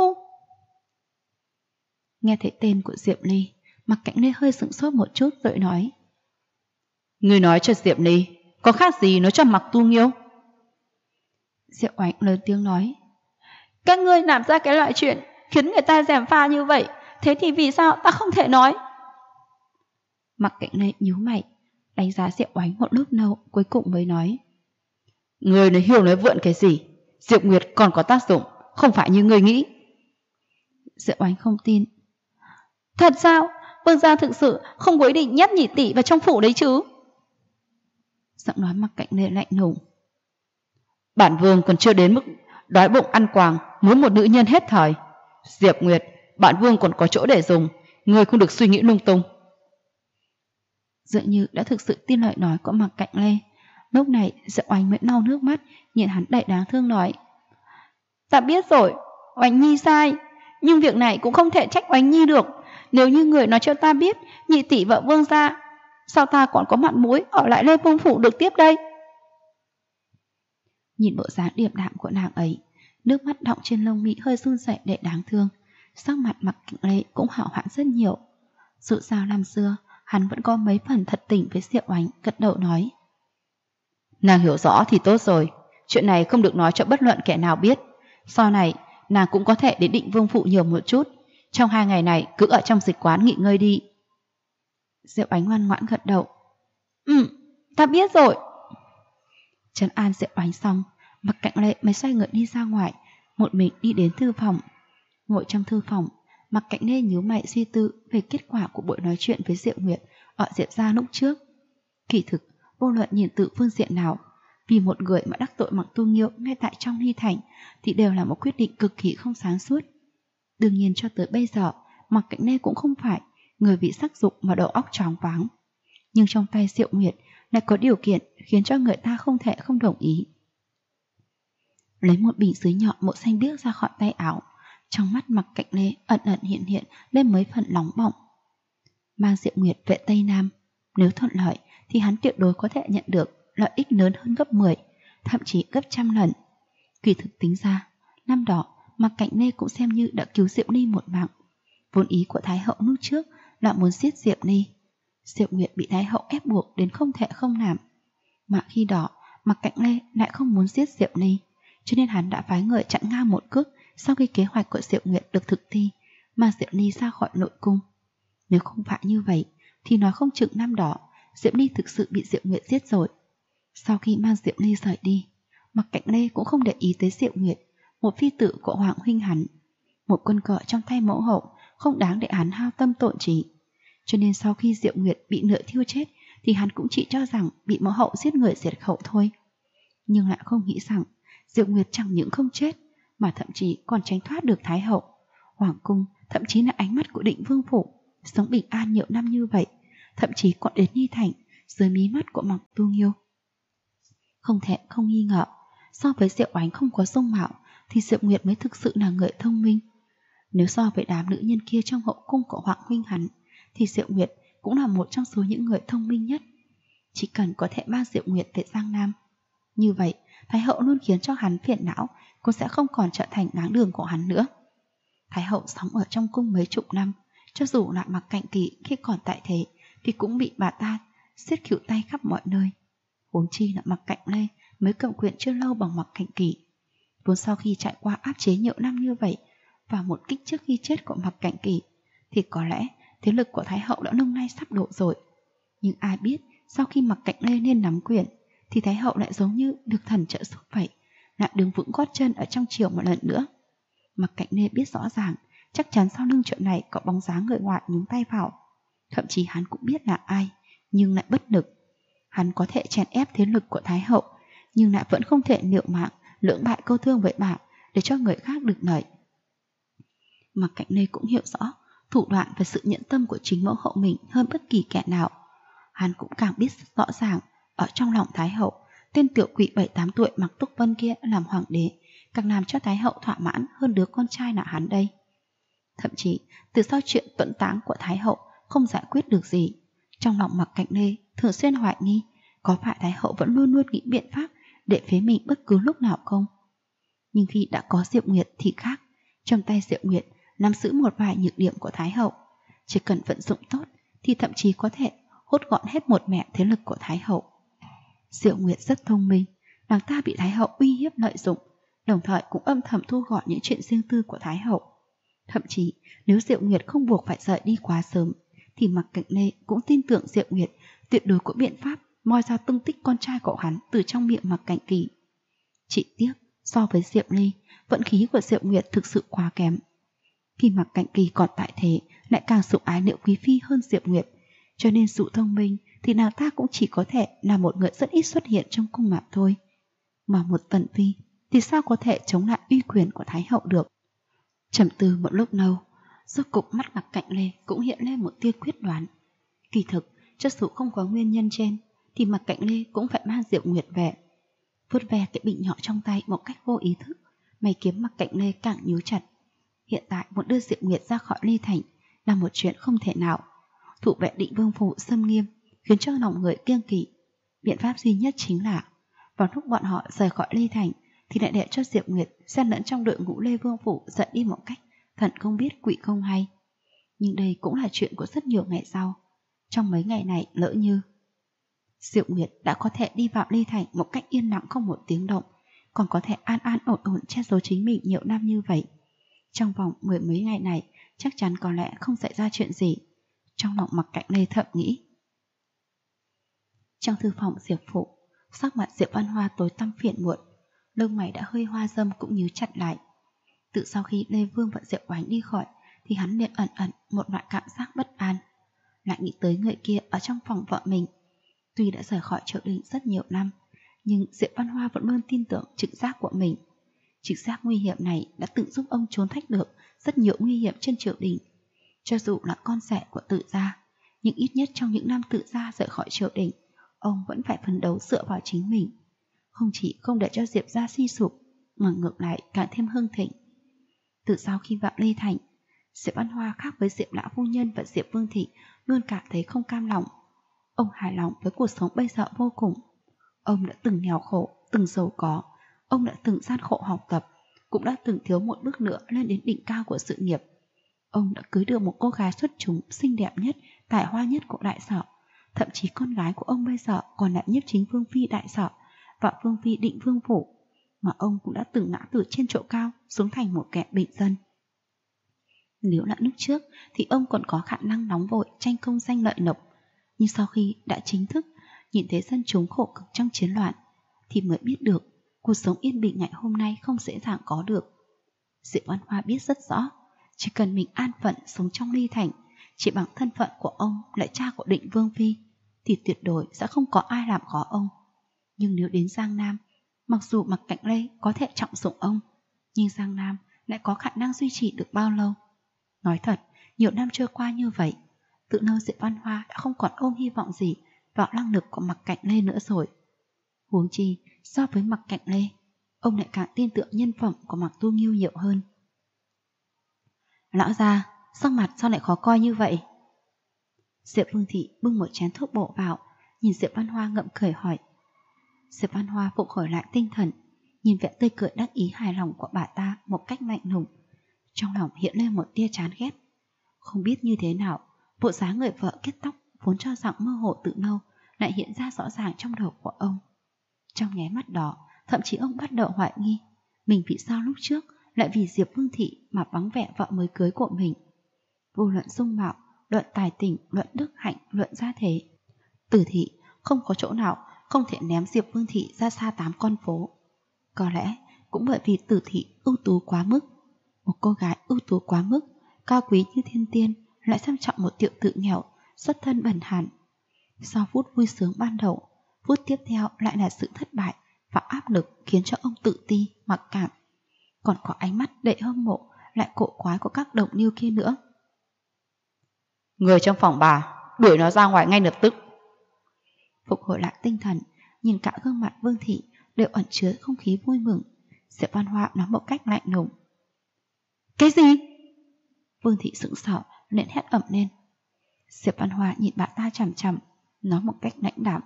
Nghe thấy tên của Diệp Ly, Mặc Cạnh Lê hơi sững sốt một chút rồi nói: Ngươi nói cho Diệp Ly, có khác gì nói cho Mặc Tu Nghiêu? Diệu Oánh lớn tiếng nói: Các ngươi làm ra cái loại chuyện khiến người ta gièm pha như vậy, thế thì vì sao ta không thể nói? Mặc Cạnh Lê nhíu mày, đánh giá Diệu Oánh một lúc lâu, cuối cùng mới nói: Ngươi nói hiểu nói vượn cái gì? Diệp Nguyệt còn có tác dụng, không phải như ngươi nghĩ. Diệu Oánh không tin: Thật sao? Vương gia thực sự không có ý định nhét nhị tỷ vào trong phủ đấy chứ? Giọng nói Mặc Cạnh Lê lạnh lùng: Bản vương còn chưa đến mức đói bụng ăn quàng muốn một nữ nhân hết thời. Diệp Nguyệt, bản vương còn có chỗ để dùng, ngươi không được suy nghĩ lung tung. Dường như đã thực sự tin lời nói của Mặc Cạnh Lê. Lúc này Diệu Oánh mới lau nước mắt, nhìn hắn đầy đáng thương nói: Ta biết rồi, Oánh Nhi sai, nhưng việc này cũng không thể trách Oánh Nhi được. Nếu như người nói cho ta biết nhị tỷ vợ Vương gia, sao ta còn có mặt mũi ở lại Lê Vương phủ được tiếp đây? Nhìn bộ dáng điềm đạm của nàng ấy, nước mắt đọng trên lông mi hơi run rẩy để đáng thương. Sắc mặt Mặc Cạnh Lê cũng hảo hoãn rất nhiều. Dù sao năm xưa hắn vẫn có mấy phần thật tình với Diệu Oánh, gật đầu nói: Nàng hiểu rõ thì tốt rồi, chuyện này không được nói cho bất luận kẻ nào biết. Sau này nàng cũng có thể đến Định Vương phủ nhiều một chút, trong 2 ngày này cứ ở trong dịch quán nghỉ ngơi đi. Diệu Oánh ngoan ngoãn gật đầu: Ta biết rồi. Trấn an Diệu Oánh xong, Mặc Cạnh Lệ mới xoay người đi ra ngoài, một mình đi đến thư phòng. Ngồi trong thư phòng, Mặc Cạnh Lê nhíu mày suy tư về kết quả của buổi nói chuyện với Diệu Nguyệt ở Diệp gia lúc trước. Kỳ thực, vô luận nhìn từ phương diện nào, vì một người mà đắc tội Mặc Tu Nghiêu ngay tại trong Hy Thành thì đều là một quyết định cực kỳ không sáng suốt. Đương nhiên cho tới bây giờ, Mặc Cạnh Lê cũng không phải người bị sắc dục mà đầu óc choáng váng. Nhưng trong tay Diệu Nguyệt lại có điều kiện khiến cho người ta không thể không đồng ý. Lấy một bình sứ nhọn màu xanh biếc ra khỏi tay áo, trong mắt Mặc Cạnh Lê ẩn ẩn hiện hiện lên mấy phần nóng bỏng. Mang Diệu Nguyệt về Tây Nam, nếu thuận lợi thì hắn tuyệt đối có thể nhận được lợi ích lớn hơn gấp 10, thậm chí gấp trăm lần. Kỳ thực tính ra, năm đó Mặc Cạnh Lê cũng xem như đã cứu Diệu Ly một mạng. Vốn ý của Thái hậu lúc trước là muốn giết Diệu Ly. Diệu Nguyệt bị Thái hậu ép buộc đến không thể không làm. Mà khi đó, Mặc Cạnh Lê lại không muốn giết Diệu Ly, cho nên hắn đã phái người chặn ngang một cước sau khi kế hoạch của Diệu Nguyệt được thực thi, mà Diệu Ly ra khỏi nội cung. Nếu không phải như vậy, thì nói không chừng năm đó Diệu Ly thực sự bị Diệu Nguyệt giết rồi. Sau khi mang Diệu Ly rời đi, Mặc Cạnh Lê cũng không để ý tới Diệu Nguyệt, một phi tử của Hoàng huynh hắn. Một quân cờ trong tay mẫu hậu không đáng để hắn hao tâm tổn trí. Cho nên sau khi Diệu Nguyệt bị lửa thiêu chết thì hắn cũng chỉ cho rằng bị mẫu hậu giết người diệt khẩu thôi. Nhưng lại không nghĩ rằng Diệu Nguyệt chẳng những không chết mà thậm chí còn tránh thoát được Thái hậu, Hoàng cung, thậm chí là ánh mắt của Định Vương phủ, sống bình an nhiều năm như vậy, thậm chí còn đến Hy Thành dưới mí mắt của Mặc Tu Nghiêu. Không thể không nghi ngờ, so với Diệu Oánh không có dung mạo thì Diệu Nguyệt mới thực sự là người thông minh. Nếu so với đám nữ nhân kia trong hậu cung của Hoàng huynh hắn thì Diệu Nguyệt cũng là một trong số những người thông minh nhất. Chỉ cần có thể mang Diệu Nguyệt về Giang Nam, như vậy Thái hậu luôn khiến cho hắn phiền não, cũng sẽ không còn trở thành đáng đường của hắn nữa. Thái hậu sống ở trong cung mấy chục năm, cho dù là Mặc Cạnh Kỳ khi còn tại thế thì cũng bị bà ta siết khỉu tay khắp mọi nơi. Huống chi là Mặc Cạnh Lê mới cầm quyền chưa lâu bằng Mặc Cạnh Kỳ. Vốn sau khi trải qua áp chế nhiều năm như vậy và một kích trước khi chết của Mặc Cạnh Kỳ thì có lẽ thế lực của Thái hậu đã hôm nay sắp độ rồi. Nhưng ai biết sau khi Mặc Cạnh Lê lên nắm quyền thì Thái hậu lại giống như được thần trợ giúp vậy, lại đứng vững gót chân ở trong triều một lần nữa. Mặc Cạnh Lê biết rõ ràng chắc chắn sau lưng chuyện này có bóng dáng người ngoại nhúng tay vào. Thậm chí hắn cũng biết là ai, nhưng lại bất lực. Hắn có thể chèn ép thế lực của Thái hậu, nhưng lại vẫn không thể liệu mạng lưỡng bại câu thương với bà để cho người khác được lợi. Mặc Cạnh Lê cũng hiểu rõ thủ đoạn và sự nhẫn tâm của chính mẫu hậu mình hơn bất kỳ kẻ nào. Hắn cũng càng biết rõ ràng ở trong lòng Thái hậu, tên tiểu quỷ 7-8 tuổi Mặc Túc Vân kia làm hoàng đế càng làm cho Thái hậu thỏa mãn hơn đứa con trai là hắn đây. Thậm chí từ sau chuyện tuẫn táng của Thái hậu không giải quyết được gì, trong lòng Mặc Cạnh Lê thường xuyên hoài nghi có phải Thái hậu vẫn luôn luôn nghĩ biện pháp để phế mình bất cứ lúc nào không. Nhưng khi đã có Diệu Nguyệt thì khác. Trong tay Diệu Nguyệt nắm giữ một vài nhược điểm của Thái hậu, chỉ cần vận dụng tốt thì thậm chí có thể hốt gọn hết một mẻ thế lực của Thái hậu. Diệu Nguyệt rất thông minh, nàng ta bị Thái hậu uy hiếp lợi dụng, đồng thời cũng âm thầm thu gọn những chuyện riêng tư của Thái hậu. Thậm chí nếu Diệu Nguyệt không buộc phải rời đi quá sớm thì Mặc Cạnh Lê cũng tin tưởng Diệu Nguyệt tuyệt đối có biện pháp moi ra tung tích con trai của hắn từ trong miệng Mặc Cạnh Kỳ. Chỉ tiếc so với Diệu Ly, vận khí của Diệu Nguyệt thực sự quá kém. Khi Mặc Cạnh Kỳ còn tại thế lại càng sủng ái Liệu Quý Phi hơn Diệu Nguyệt, cho nên dù thông minh thì nàng ta cũng chỉ có thể là một người rất ít xuất hiện trong cung mà thôi. Mà một Tần Phi thì sao có thể chống lại uy quyền của Thái hậu được. Trầm tư một lúc lâu, rốt cục mắt Mặc Cạnh Lê cũng hiện lên một tia quyết đoán. Kỳ thực, cho dù không có nguyên nhân trên thì Mặc Cạnh Lê cũng phải mang Diệu Nguyệt về. Vuốt ve cái bình nhỏ trong tay một cách vô ý thức, mày kiếm Mặc Cạnh Lê càng nhíu chặt. Hiện tại muốn đưa Diệu Nguyệt ra khỏi Ly Thành là một chuyện không thể nào. Thủ vệ Định Vương phủ xâm nghiêm khiến cho lòng người kiêng kỵ. Biện pháp duy nhất chính là vào lúc bọn họ rời khỏi Ly Thành thì lại để cho Diệu Nguyệt xen lẫn trong đội ngũ Lê Vương phủ giận đi một cách thần không biết quỷ không hay. Nhưng đây cũng là chuyện của rất nhiều ngày sau. Trong mấy ngày này lỡ như Diệu Nguyệt đã có thể đi vào Ly Thành một cách yên lặng không một tiếng động, còn có thể an an ổn ổn che giấu chính mình nhiều năm như vậy. Trong vòng 10 mấy ngày này chắc chắn có lẽ không xảy ra chuyện gì. Trong lòng Mặc Cạnh Lê thầm nghĩ. Trong thư phòng Diệp phủ, sắc mặt Diệp Văn Hoa tối tăm phiền muộn. lông mày đã hơi hoa râm cũng nhíu chặt lại. Từ sau khi Lê Vương và Diệu Oánh đi khỏi thì hắn liền ẩn ẩn một loại cảm giác bất an, lại nghĩ tới người kia ở trong phòng vợ mình. Tuy đã rời khỏi triều đình rất nhiều năm, nhưng Diệp Văn Hoa vẫn luôn tin tưởng trực giác của mình. Trực giác nguy hiểm này đã tự giúp ông trốn thoát được rất nhiều nguy hiểm trên triều đình. Cho dù là con rể của Tự gia, nhưng ít nhất trong những năm Tự gia rời khỏi triều đình, ông vẫn phải phấn đấu dựa vào chính mình. Không chỉ không để cho Diệp gia suy sụp, mà ngược lại càng thêm hưng thịnh. Từ sau khi vào Lê Thành, Diệp Văn Hoa khác với Diệp lão phu nhân và Diệp Vương thị luôn cảm thấy không cam lòng. Ông hài lòng với cuộc sống bây giờ vô cùng. Ông đã từng nghèo khổ, từng giàu có. Ông đã từng gian khổ học tập, cũng đã từng thiếu một bước nữa lên đến đỉnh cao của sự nghiệp. Ông đã cưới được một cô gái xuất chúng, xinh đẹp nhất, tài hoa nhất của Đại Sở. Thậm chí con gái của ông bây giờ còn là nhiếp chính vương phi Đại Sở và vương phi Định Vương phủ. Mà ông cũng đã từng ngã từ trên chỗ cao xuống thành một kẻ bình dân. Nếu là lúc trước thì ông còn có khả năng nóng vội tranh công danh lợi lộc, nhưng sau khi đã chính thức nhìn thấy dân chúng khổ cực trong chiến loạn thì mới biết được cuộc sống yên bình ngày hôm nay không dễ dàng có được. Diệp Văn Hoa biết rất rõ, chỉ cần mình an phận sống trong Ly Thành, chỉ bằng thân phận của ông là cha của Định Vương phi, thì tuyệt đối sẽ không có ai làm khó ông. Nhưng nếu đến Giang Nam, mặc dù Mặc Cạnh Lê có thể trọng dụng ông, nhưng Giang Nam lại có khả năng duy trì được bao lâu? Nói thật, nhiều năm trôi qua như vậy, từ lâu Diệp Văn Hoa đã không còn ôm hy vọng gì vào năng lực của Mặc Cạnh Lê nữa rồi. Huống chi, so với Mặc Cạnh Lê, ông lại càng tin tưởng nhân phẩm của Mặc Tu Nghiêu nhiều hơn. Lão gia, sắc mặt sao lại khó coi như vậy? Diệp Vương thị bưng một chén thuốc bổ vào, nhìn Diệp Văn Hoa ngậm cười hỏi. Diệp Văn Hoa phục hồi lại tinh thần, nhìn vẻ tươi cười đắc ý hài lòng của bà ta một cách lạnh lùng. Trong lòng hiện lên một tia chán ghét. Không biết như thế nào, bộ dáng người vợ kết tóc vốn cho rằng mơ hồ từ lâu lại hiện ra rõ ràng trong đầu của ông. Trong nháy mắt đó, thậm chí ông bắt đầu hoài nghi mình vì sao lúc trước lại vì Diệp Vương thị mà vắng vẻ vợ mới cưới của mình. Vô luận dung mạo, luận tài tình, luận đức hạnh, luận gia thế, Tử thị không có chỗ nào không thể ném Diệp Vương thị ra xa 8 con phố. Có lẽ cũng bởi vì Tử thị ưu tú quá mức. Một cô gái ưu tú quá mức, cao quý như thiên tiên, lại xem trọng một tiểu tử nghèo, xuất thân bần hàn. Sau phút vui sướng ban đầu, phút tiếp theo lại là sự thất bại và áp lực khiến cho ông tự ti, mặc cảm. Còn có ánh mắt đầy hâm mộ lại cộ quái của các đồng liêu kia nữa. Người trong phòng bà, đuổi nó ra ngoài ngay lập tức. Phục hồi lại tinh thần, nhìn cả gương mặt Vương thị đều ẩn chứa không khí vui mừng. Diệp Văn Hoa nói một cách lạnh lùng. Cái gì? Vương thị sững sờ liền hét ầm lên. Diệp Văn Hoa nhìn bà ta chằm chằm, nói một cách lãnh đạm.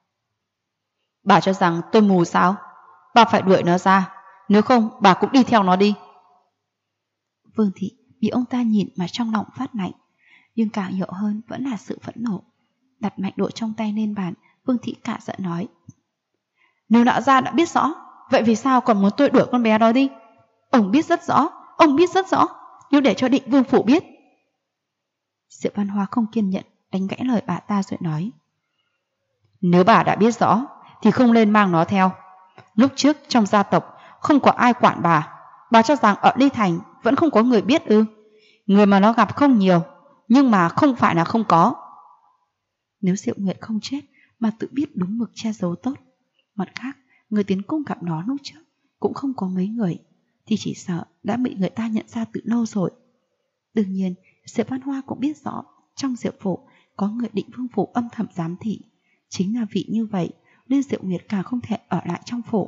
Bà cho rằng tôi mù sao? Bà phải đuổi nó ra, nếu không bà cũng đi theo nó đi. Vương thị bị ông ta nhìn mà trong lòng phát lạnh, nhưng càng nhiều hơn vẫn là sự phẫn nộ. Đặt mạnh đũa trong tay lên bàn, Vương thị cả giận nói. Nếu lão gia đã biết rõ, vậy vì sao còn muốn tôi đuổi con bé đó đi? Ông biết rất rõ, nhưng để cho Định Vương phủ biết. Diệp Văn Hoa không kiên nhẫn đánh gãy lời bà ta rồi nói. Nếu bà đã biết rõ thì không nên mang nó theo. Lúc trước trong gia tộc không có ai quản bà cho rằng ở Ly Thành vẫn không có người biết ư? Người mà nó gặp không nhiều, nhưng mà không phải là không có. Nếu Diệu Nguyệt không chết mà tự biết đúng mực che giấu tốt, mặt khác người tiến cung gặp nó lúc trước cũng không có mấy người, thì chỉ sợ đã bị người ta nhận ra từ lâu rồi. Đương nhiên Diệp Văn Hoa cũng biết rõ trong Diệu phủ có người Định Vương phủ âm thầm giám thị. Chính là vì như vậy nên Diệu Nguyệt càng không thể ở lại trong phủ.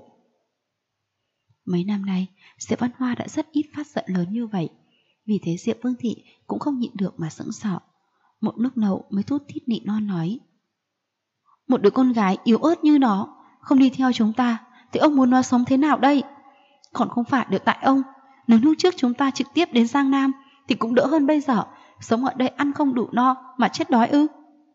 Mấy năm nay Diệp Văn Hoa đã rất ít phát giận lớn như vậy, vì thế Diệp Vương thị cũng không nhịn được mà sững sờ. Một lúc lâu mới thút thít nị non nói. Một đứa con gái yếu ớt như nó không đi theo chúng ta thì ông muốn nó sống thế nào đây? Còn không phải được tại ông, nếu lúc trước chúng ta trực tiếp đến Giang Nam thì cũng đỡ hơn bây giờ sống ở đây ăn không đủ no mà chết đói ư?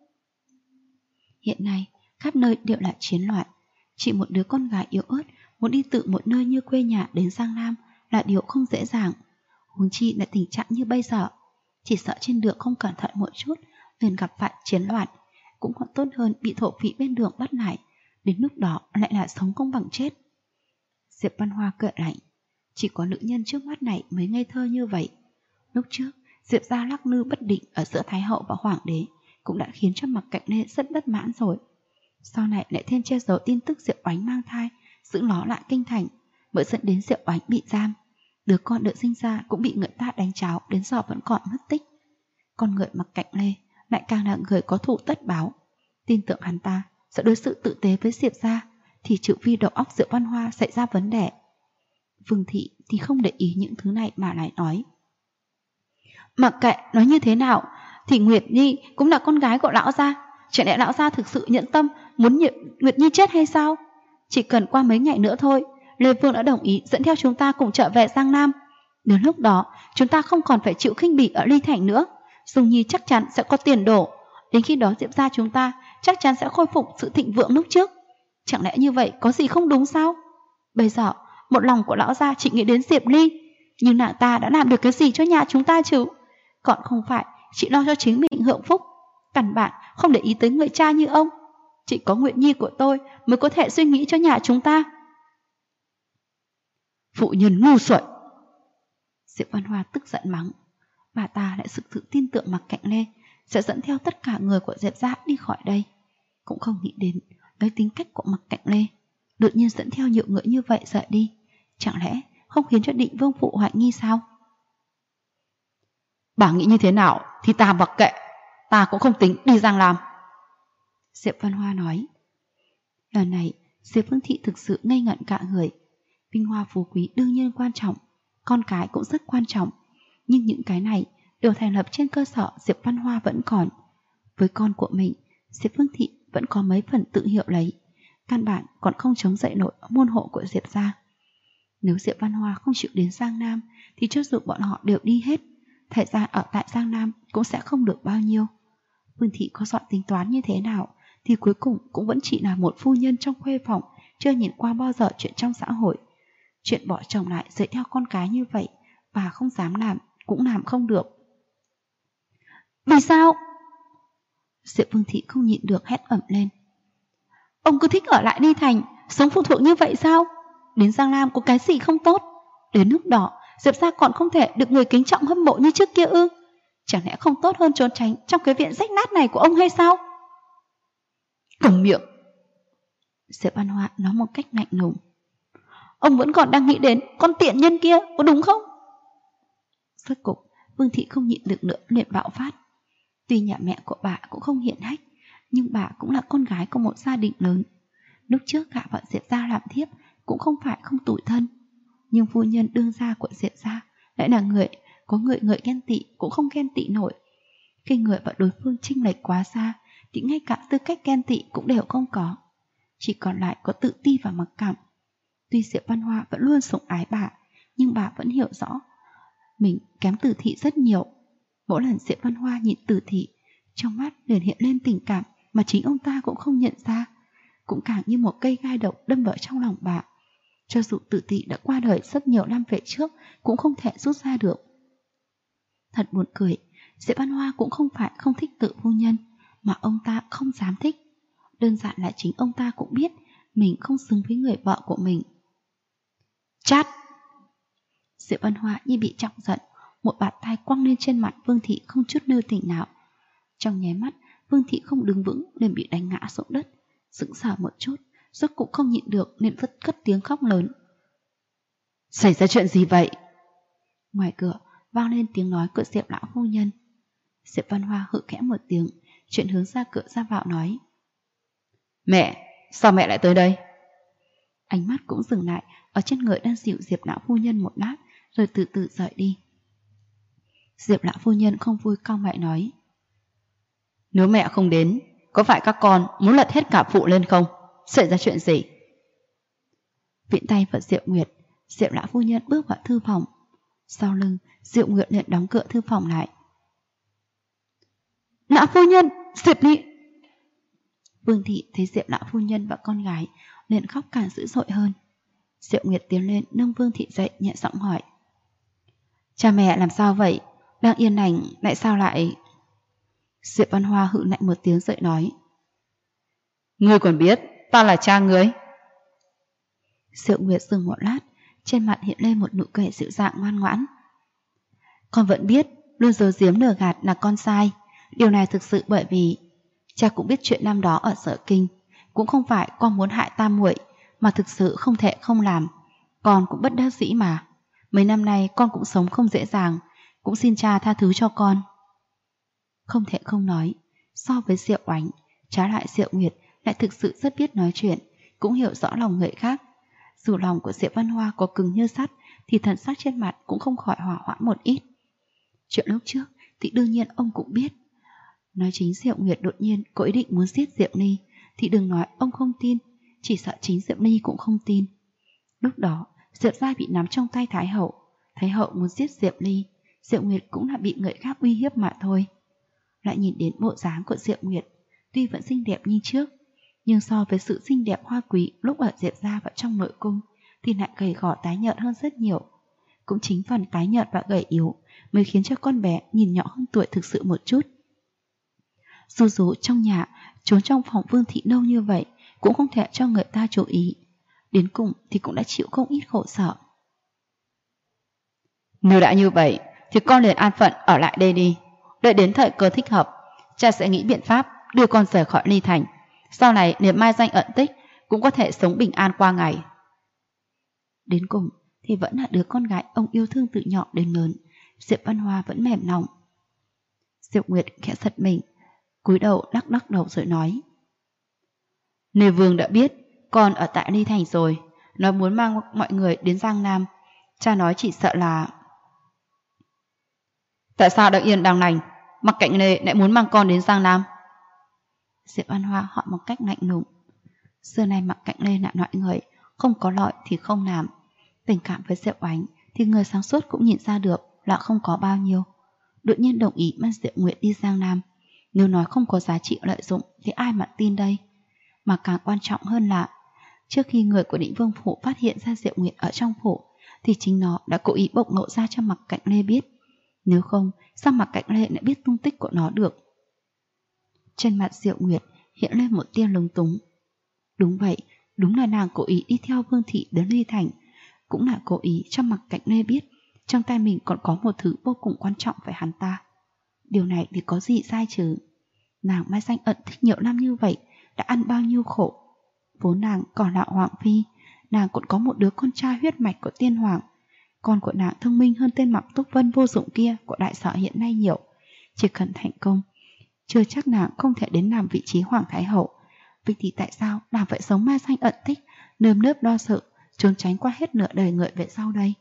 Hiện nay khắp nơi đều là chiến loạn, chỉ một đứa con gái yếu ớt muốn đi tự một nơi như quê nhà đến Giang Nam là điều không dễ dàng. Huống chi là tình trạng như bây giờ, chỉ sợ trên đường không cẩn thận một chút liền gặp phải chiến loạn, cũng còn tốt hơn bị thổ phỉ bên đường bắt lại, đến lúc đó lại là sống không bằng chết. Diệp Văn Hoa cười lạnh. Chỉ có nữ nhân trước mắt này mới ngây thơ như vậy. Lúc trước, Diệp gia lắc lư bất định ở giữa Thái hậu và Hoàng đế cũng đã khiến cho Mặc Cạnh Lê rất bất mãn rồi. Sau này lại thêm che giấu tin tức Diệp Oánh mang thai, giữ nó lại kinh thành, mới dẫn đến Diệp Oánh bị giam. Đứa con được sinh ra cũng bị người ta đánh cháo, đến giờ vẫn còn mất tích. Con người Mặc Cạnh Lê lại càng là người có thù tất báo. Tin tưởng hắn ta sẽ đối xử tử tế với Diệp gia, thì trừ phi đầu óc Diệp Văn Hoa xảy ra vấn đề. Vương Thị thì không để ý những thứ này mà lại nói. Mặc kệ nói như thế nào thì Nguyệt Nhi cũng là con gái của lão gia. Chẳng lẽ lão gia thực sự nhẫn tâm muốn Nguyệt Nhi chết hay sao? Chỉ cần qua mấy ngày nữa thôi, Lê Vương đã đồng ý dẫn theo chúng ta cùng trở về Giang Nam. Đến lúc đó chúng ta không còn phải chịu khinh bỉ ở Ly Thành nữa. Dung Nhi chắc chắn sẽ có tiền đổ. Đến khi đó Diệp gia chúng ta chắc chắn sẽ khôi phục sự thịnh vượng lúc trước. Chẳng lẽ như vậy có gì không đúng sao? Bây giờ một lòng của lão gia chỉ nghĩ đến Diệp Ly, nhưng nàng ta đã làm được cái gì cho nhà chúng ta chứ? Còn không phải chỉ lo cho chính mình hưởng phúc, căn bản không để ý tới người cha như ông. Chỉ có Nguyệt Nhi của tôi mới có thể suy nghĩ cho nhà chúng ta. Phụ nhân ngu xuẩn! Diệp Văn Hoa tức giận mắng. Bà ta lại thực sự tin tưởng Mặc Cạnh Lê sẽ dẫn theo tất cả người của Diệp gia đi khỏi đây. Cũng không nghĩ đến với tính cách của Mặc Cạnh Lê, đột nhiên dẫn theo nhiều người như vậy rời đi, chẳng lẽ không khiến cho Định Vương phụ hoài nghi sao? Bà nghĩ như thế nào thì ta mặc kệ, ta cũng không tính đi Giang Nam. Diệp Văn Hoa nói. Lần này Diệp Vương Thị thực sự ngây ngẩn cả người. Vinh hoa phú quý đương nhiên quan trọng, con cái cũng rất quan trọng, nhưng những cái này đều thành lập trên cơ sở Diệp Văn Hoa vẫn còn. Với con của mình, Diệp Vương Thị vẫn có mấy phần tự hiểu lấy, căn bản còn không chống dậy nổi môn hộ của Diệp gia. Nếu Diệp Văn Hoa không chịu đến Giang Nam thì cho dù bọn họ đều đi hết, thời gian ở tại Giang Nam cũng sẽ không được bao nhiêu. Vương Thị có dọn tính toán như thế nào thì cuối cùng cũng vẫn chỉ là một phu nhân trong khuê phòng, chưa nhìn qua bao giờ chuyện trong xã hội. Chuyện bỏ chồng lại dạy theo con cái như vậy, bà không dám làm, cũng làm không được. Vì sao? Diệp Vương Thị không nhịn được hét ẩm lên. Ông cứ thích ở lại Ly Thành, sống phụ thuộc như vậy sao? Đến Giang Nam có cái gì không tốt? Đến lúc đó Diệp gia còn không thể được người kính trọng hâm mộ như trước kia ư? Chẳng lẽ không tốt hơn trốn tránh trong cái viện rách nát này của ông hay sao? Câm miệng! Diệp Văn Hoa nói một cách lạnh lùng. Ông vẫn còn đang nghĩ đến con tiện nhân kia, có đúng không? Rốt cục Vương Thị không nhịn được nữa liền bạo phát. Tuy nhà mẹ của bà cũng không hiển hách, nhưng bà cũng là con gái của một gia đình lớn. Lúc trước gả vào Diệp gia làm thiếp cũng không phải không tủi thân, nhưng phu nhân đương gia của Diệp gia lại là người có người ghen tị cũng không ghen tị nổi. Khi người và đối phương chênh lệch quá xa thì ngay cả tư cách ghen tị cũng đều không có, chỉ còn lại có tự ti và mặc cảm. Tuy Diệp Văn Hoa vẫn luôn sủng ái bà, nhưng bà vẫn hiểu rõ mình kém Tử Thị rất nhiều. Mỗi lần Diệp Văn Hoa nhìn Tử Thị, trong mắt liền hiện lên tình cảm mà chính ông ta cũng không nhận ra, cũng càng như một cây gai độc đâm vào trong lòng bà. Cho dù Tử Thị đã qua đời rất nhiều năm về trước cũng không thể rút ra được. Thật buồn cười, Diệp Văn Hoa cũng không phải không thích Tự phu nhân, mà ông ta không dám thích. Đơn giản là chính ông ta cũng biết mình không xứng với người vợ của mình. Chát! Diệp Văn Hoa như bị chọc giận, một bạt tay quăng lên trên mặt Vương Thị không chút nơ tình nào. Trong nháy mắt, Vương Thị không đứng vững liền bị đánh ngã xuống đất, sững sờ một chút, rốt cũng không nhịn được nên cất tiếng khóc lớn. Xảy ra chuyện gì vậy? Ngoài cửa vang lên tiếng nói của Diệp lão phu nhân. Diệp Văn Hoa hự khẽ một tiếng, chuyển hướng ra cửa ra vào nói. Mẹ, sao mẹ lại tới đây? Ánh mắt cũng dừng lại ở trên người đang dịu Diệp lão phu nhân một lát, rồi từ từ rời đi. Diệp lão phu nhân không vui cau mày nói. Nếu mẹ không đến, có phải các con muốn lật hết cả phụ lên không? Xảy ra chuyện gì? Viện tay vào Diệu Nguyệt, Diệp lão phu nhân bước vào thư phòng. Sau lưng, Diệu Nguyệt liền đóng cửa thư phòng lại. Lão phu nhân, Diệp Ly! Vương Thị thấy Diệp lão phu nhân và con gái liền khóc càng dữ dội hơn. Diệu Nguyệt tiến lên nâng Vương Thị dậy, nhẹ giọng hỏi. Cha mẹ làm sao vậy? Đang yên lành lại sao lại... Diệp Văn Hoa hự lạnh một tiếng dậy nói. Ngươi còn biết ta là cha ngươi? Diệu Nguyệt dừng một lát, trên mặt hiện lên một nụ cười dịu dàng ngoan ngoãn. Con vẫn biết, luôn giấu giếm lừa gạt là con sai. Điều này thực sự bởi vì cha cũng biết chuyện năm đó ở Sở Kinh. Cũng không phải con muốn hại tam muội, mà thực sự không thể không làm. Con cũng bất đắc dĩ mà. Mấy năm nay con cũng sống không dễ dàng, cũng xin cha tha thứ cho con. Không thể không nói, so với Diệu Oánh, trái lại Diệu Nguyệt lại thực sự rất biết nói chuyện, cũng hiểu rõ lòng người khác. Dù lòng của Diệp Văn Hoa có cứng như sắt, thì thần sắc trên mặt cũng không khỏi hỏa hoãn một ít. Chuyện lúc trước thì đương nhiên ông cũng biết. Nói chính Diệu Nguyệt đột nhiên có ý định muốn giết Diệu Ly, thì đừng nói ông không tin, chỉ sợ chính Diệu Ly cũng không tin. Lúc đó Diệp gia bị nắm trong tay Thái hậu, Thái hậu muốn giết Diệu Ly, Diệu Nguyệt cũng là bị người khác uy hiếp mà thôi. Lại nhìn đến bộ dáng của Diệu Nguyệt, tuy vẫn xinh đẹp như trước, nhưng so với sự xinh đẹp hoa quý lúc ở Diệp gia và trong nội cung thì lại gầy gò tái nhợt hơn rất nhiều. Cũng chính phần tái nhợt và gầy yếu mới khiến cho con bé nhìn nhỏ hơn tuổi thực sự một chút. Dù trong nhà, trốn trong phòng Vương thị lâu như vậy, cũng không thể cho người ta chú ý. Đến cùng thì cũng đã chịu không ít khổ sở. Nếu đã như vậy, thì con liền an phận ở lại đây đi. Đợi đến thời cơ thích hợp, cha sẽ nghĩ biện pháp đưa con rời khỏi Ly Thành. Sau này nếu mai danh ẩn tích, cũng có thể sống bình an qua ngày. Đến cùng thì vẫn là đứa con gái ông yêu thương từ nhỏ đến lớn. Diệp Văn Hoa vẫn mềm lòng. Diệp Nguyệt khẽ giật mình, cúi đầu lắc đầu rồi nói: Nếu Vương đã biết con ở tại Ly Thành rồi, nó muốn mang mọi người đến Giang Nam, cha nói chỉ sợ là... Tại sao đang yên đang lành, Mặc Cạnh Lê lại muốn mang con đến Giang Nam? Diệp Văn Hoa hỏi một cách lạnh lùng. Xưa nay Mặc Cạnh Lê là loại người không có lợi thì không làm. Tình cảm với Diệu Oánh thì người sáng suốt cũng nhìn ra được là không có bao nhiêu. Đột nhiên đồng ý mang Diệu Nguyệt đi Giang Nam. Nếu nói không có giá trị lợi dụng thì ai mà tin đây? Mà càng quan trọng hơn là trước khi người của Định Vương Phủ phát hiện ra Diệu Nguyệt ở trong phủ thì chính nó đã cố ý bộc lộ ra cho Mặc Cạnh Lê biết. Nếu không, sao Mặc Cạnh Lê lại biết tung tích của nó được? Trên mặt Diệu Nguyệt hiện lên một tia lúng túng. Đúng vậy, đúng là nàng cố ý đi theo Vương thị đến Ly Thành, cũng là cố ý cho Mặc Cạnh Lê biết trong tay mình còn có một thứ vô cùng quan trọng với hắn ta. Điều này thì có gì sai chứ? Nàng mai danh ẩn tích nhiều năm như vậy đã ăn bao nhiêu khổ. Vốn nàng còn là hoàng phi, nàng còn có một đứa con trai huyết mạch của tiên hoàng. Con của nàng thông minh hơn tên Mặc Túc Vân vô dụng kia của đại sở hiện nay nhiều. Chỉ cần thành công, chưa chắc nàng không thể đến làm vị trí hoàng thái hậu. Vậy thì tại sao nàng phải sống mai danh ẩn tích, nơm nớp lo sợ, trốn tránh qua hết nửa đời người về sau đây?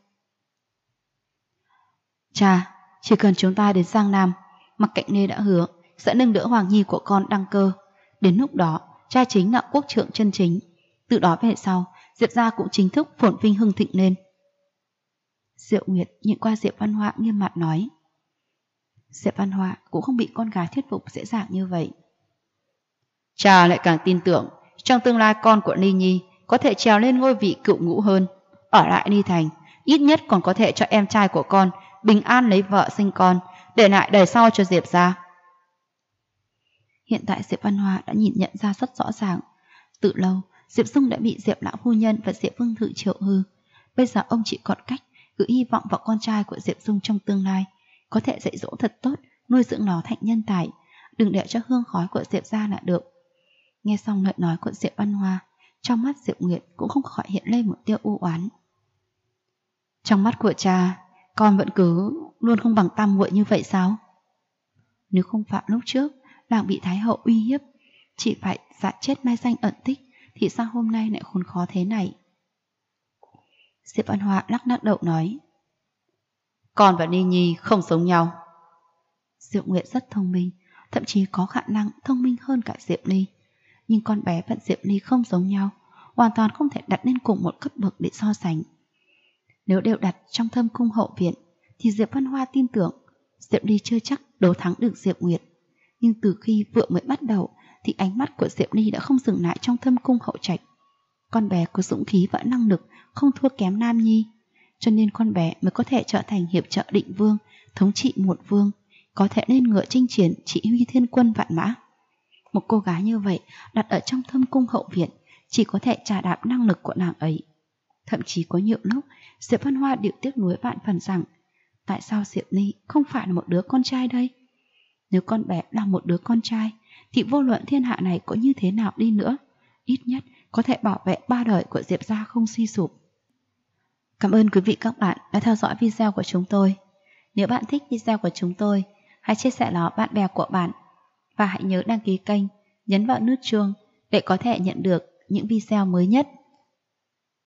Cha, chỉ cần chúng ta đến Giang Nam, Mặc Cạnh Lê đã hứa sẽ nâng đỡ Hoàng Nhi của con đăng cơ. Đến lúc đó, cha chính là quốc trượng chân chính. Từ đó về sau, Diệp gia cũng chính thức phồn vinh hưng thịnh lên. Diệu Nguyệt nhìn qua Diệp Văn Hoa nghiêm mặt nói. Diệp Văn Hoa cũng không bị con gái thuyết phục dễ dàng như vậy. Cha lại càng tin tưởng trong tương lai con của Ly Nhi có thể trèo lên ngôi vị cựu ngũ hơn. Ở lại Ly Thành, ít nhất còn có thể cho em trai của con bình an lấy vợ sinh con, để lại đời sau cho Diệp gia. Hiện tại Diệp Văn Hoa đã nhìn nhận ra rất rõ ràng. Từ lâu, Diệp Dung đã bị Diệp lão phu nhân và Diệp Vương Thự triệu hư. Bây giờ ông chỉ còn cách gửi hy vọng vào con trai của Diệp Dung trong tương lai, có thể dạy dỗ thật tốt, nuôi dưỡng nó thành nhân tài, đừng để cho hương khói của Diệp gia là được. Nghe xong lời nói của Diệp Văn Hoa, trong mắt Diệp Nguyệt cũng không khỏi hiện lên một tia u oán. Trong mắt của cha, con vẫn cứ luôn không bằng tam muội như vậy sao? Nếu không phải lúc trước nàng bị Thái hậu uy hiếp, chỉ phải dạ chết mai danh ẩn tích, thì sao hôm nay lại khốn khó thế này? Diệp Văn Hoa lắc đầu nói. Con và Ni Nhi không giống nhau. Diệu Nguyệt rất thông minh, thậm chí có khả năng thông minh hơn cả Diệp Ly. Nhưng con bé và Diệp Ly không giống nhau, hoàn toàn không thể đặt lên cùng một cấp bậc để so sánh. Nếu đều đặt trong Thâm Cung hậu viện, thì Diệp Văn Hoa tin tưởng Diệp Ly chưa chắc đấu thắng được Diệp Nguyệt. Nhưng từ khi vừa mới bắt đầu thì ánh mắt của Diệp Ly đã không dừng lại trong Thâm Cung hậu trạch. Con bé có dũng khí và năng lực không thua kém Nam Nhi, cho nên con bé mới có thể trở thành hiệp trợ Định Vương, thống trị một vương, có thể lên ngựa chinh chiến chỉ huy thiên quân vạn mã. Một cô gái như vậy đặt ở trong Thâm Cung hậu viện chỉ có thể trà đạp năng lực của nàng ấy. Thậm chí có nhiều lúc Diệp Văn Hoa đều tiếc nuối vạn phần rằng tại sao Diệp Ly không phải là một đứa con trai đây? Nếu con bé là một đứa con trai thì vô luận thiên hạ này có như thế nào đi nữa, ít nhất có thể bảo vệ 3 đời của Diệp gia không suy sụp. Cảm ơn quý vị các bạn đã theo dõi video của chúng tôi. Nếu bạn thích video của chúng tôi, hãy chia sẻ nó bạn bè của bạn và hãy nhớ đăng ký kênh, nhấn vào nút chuông để có thể nhận được những video mới nhất.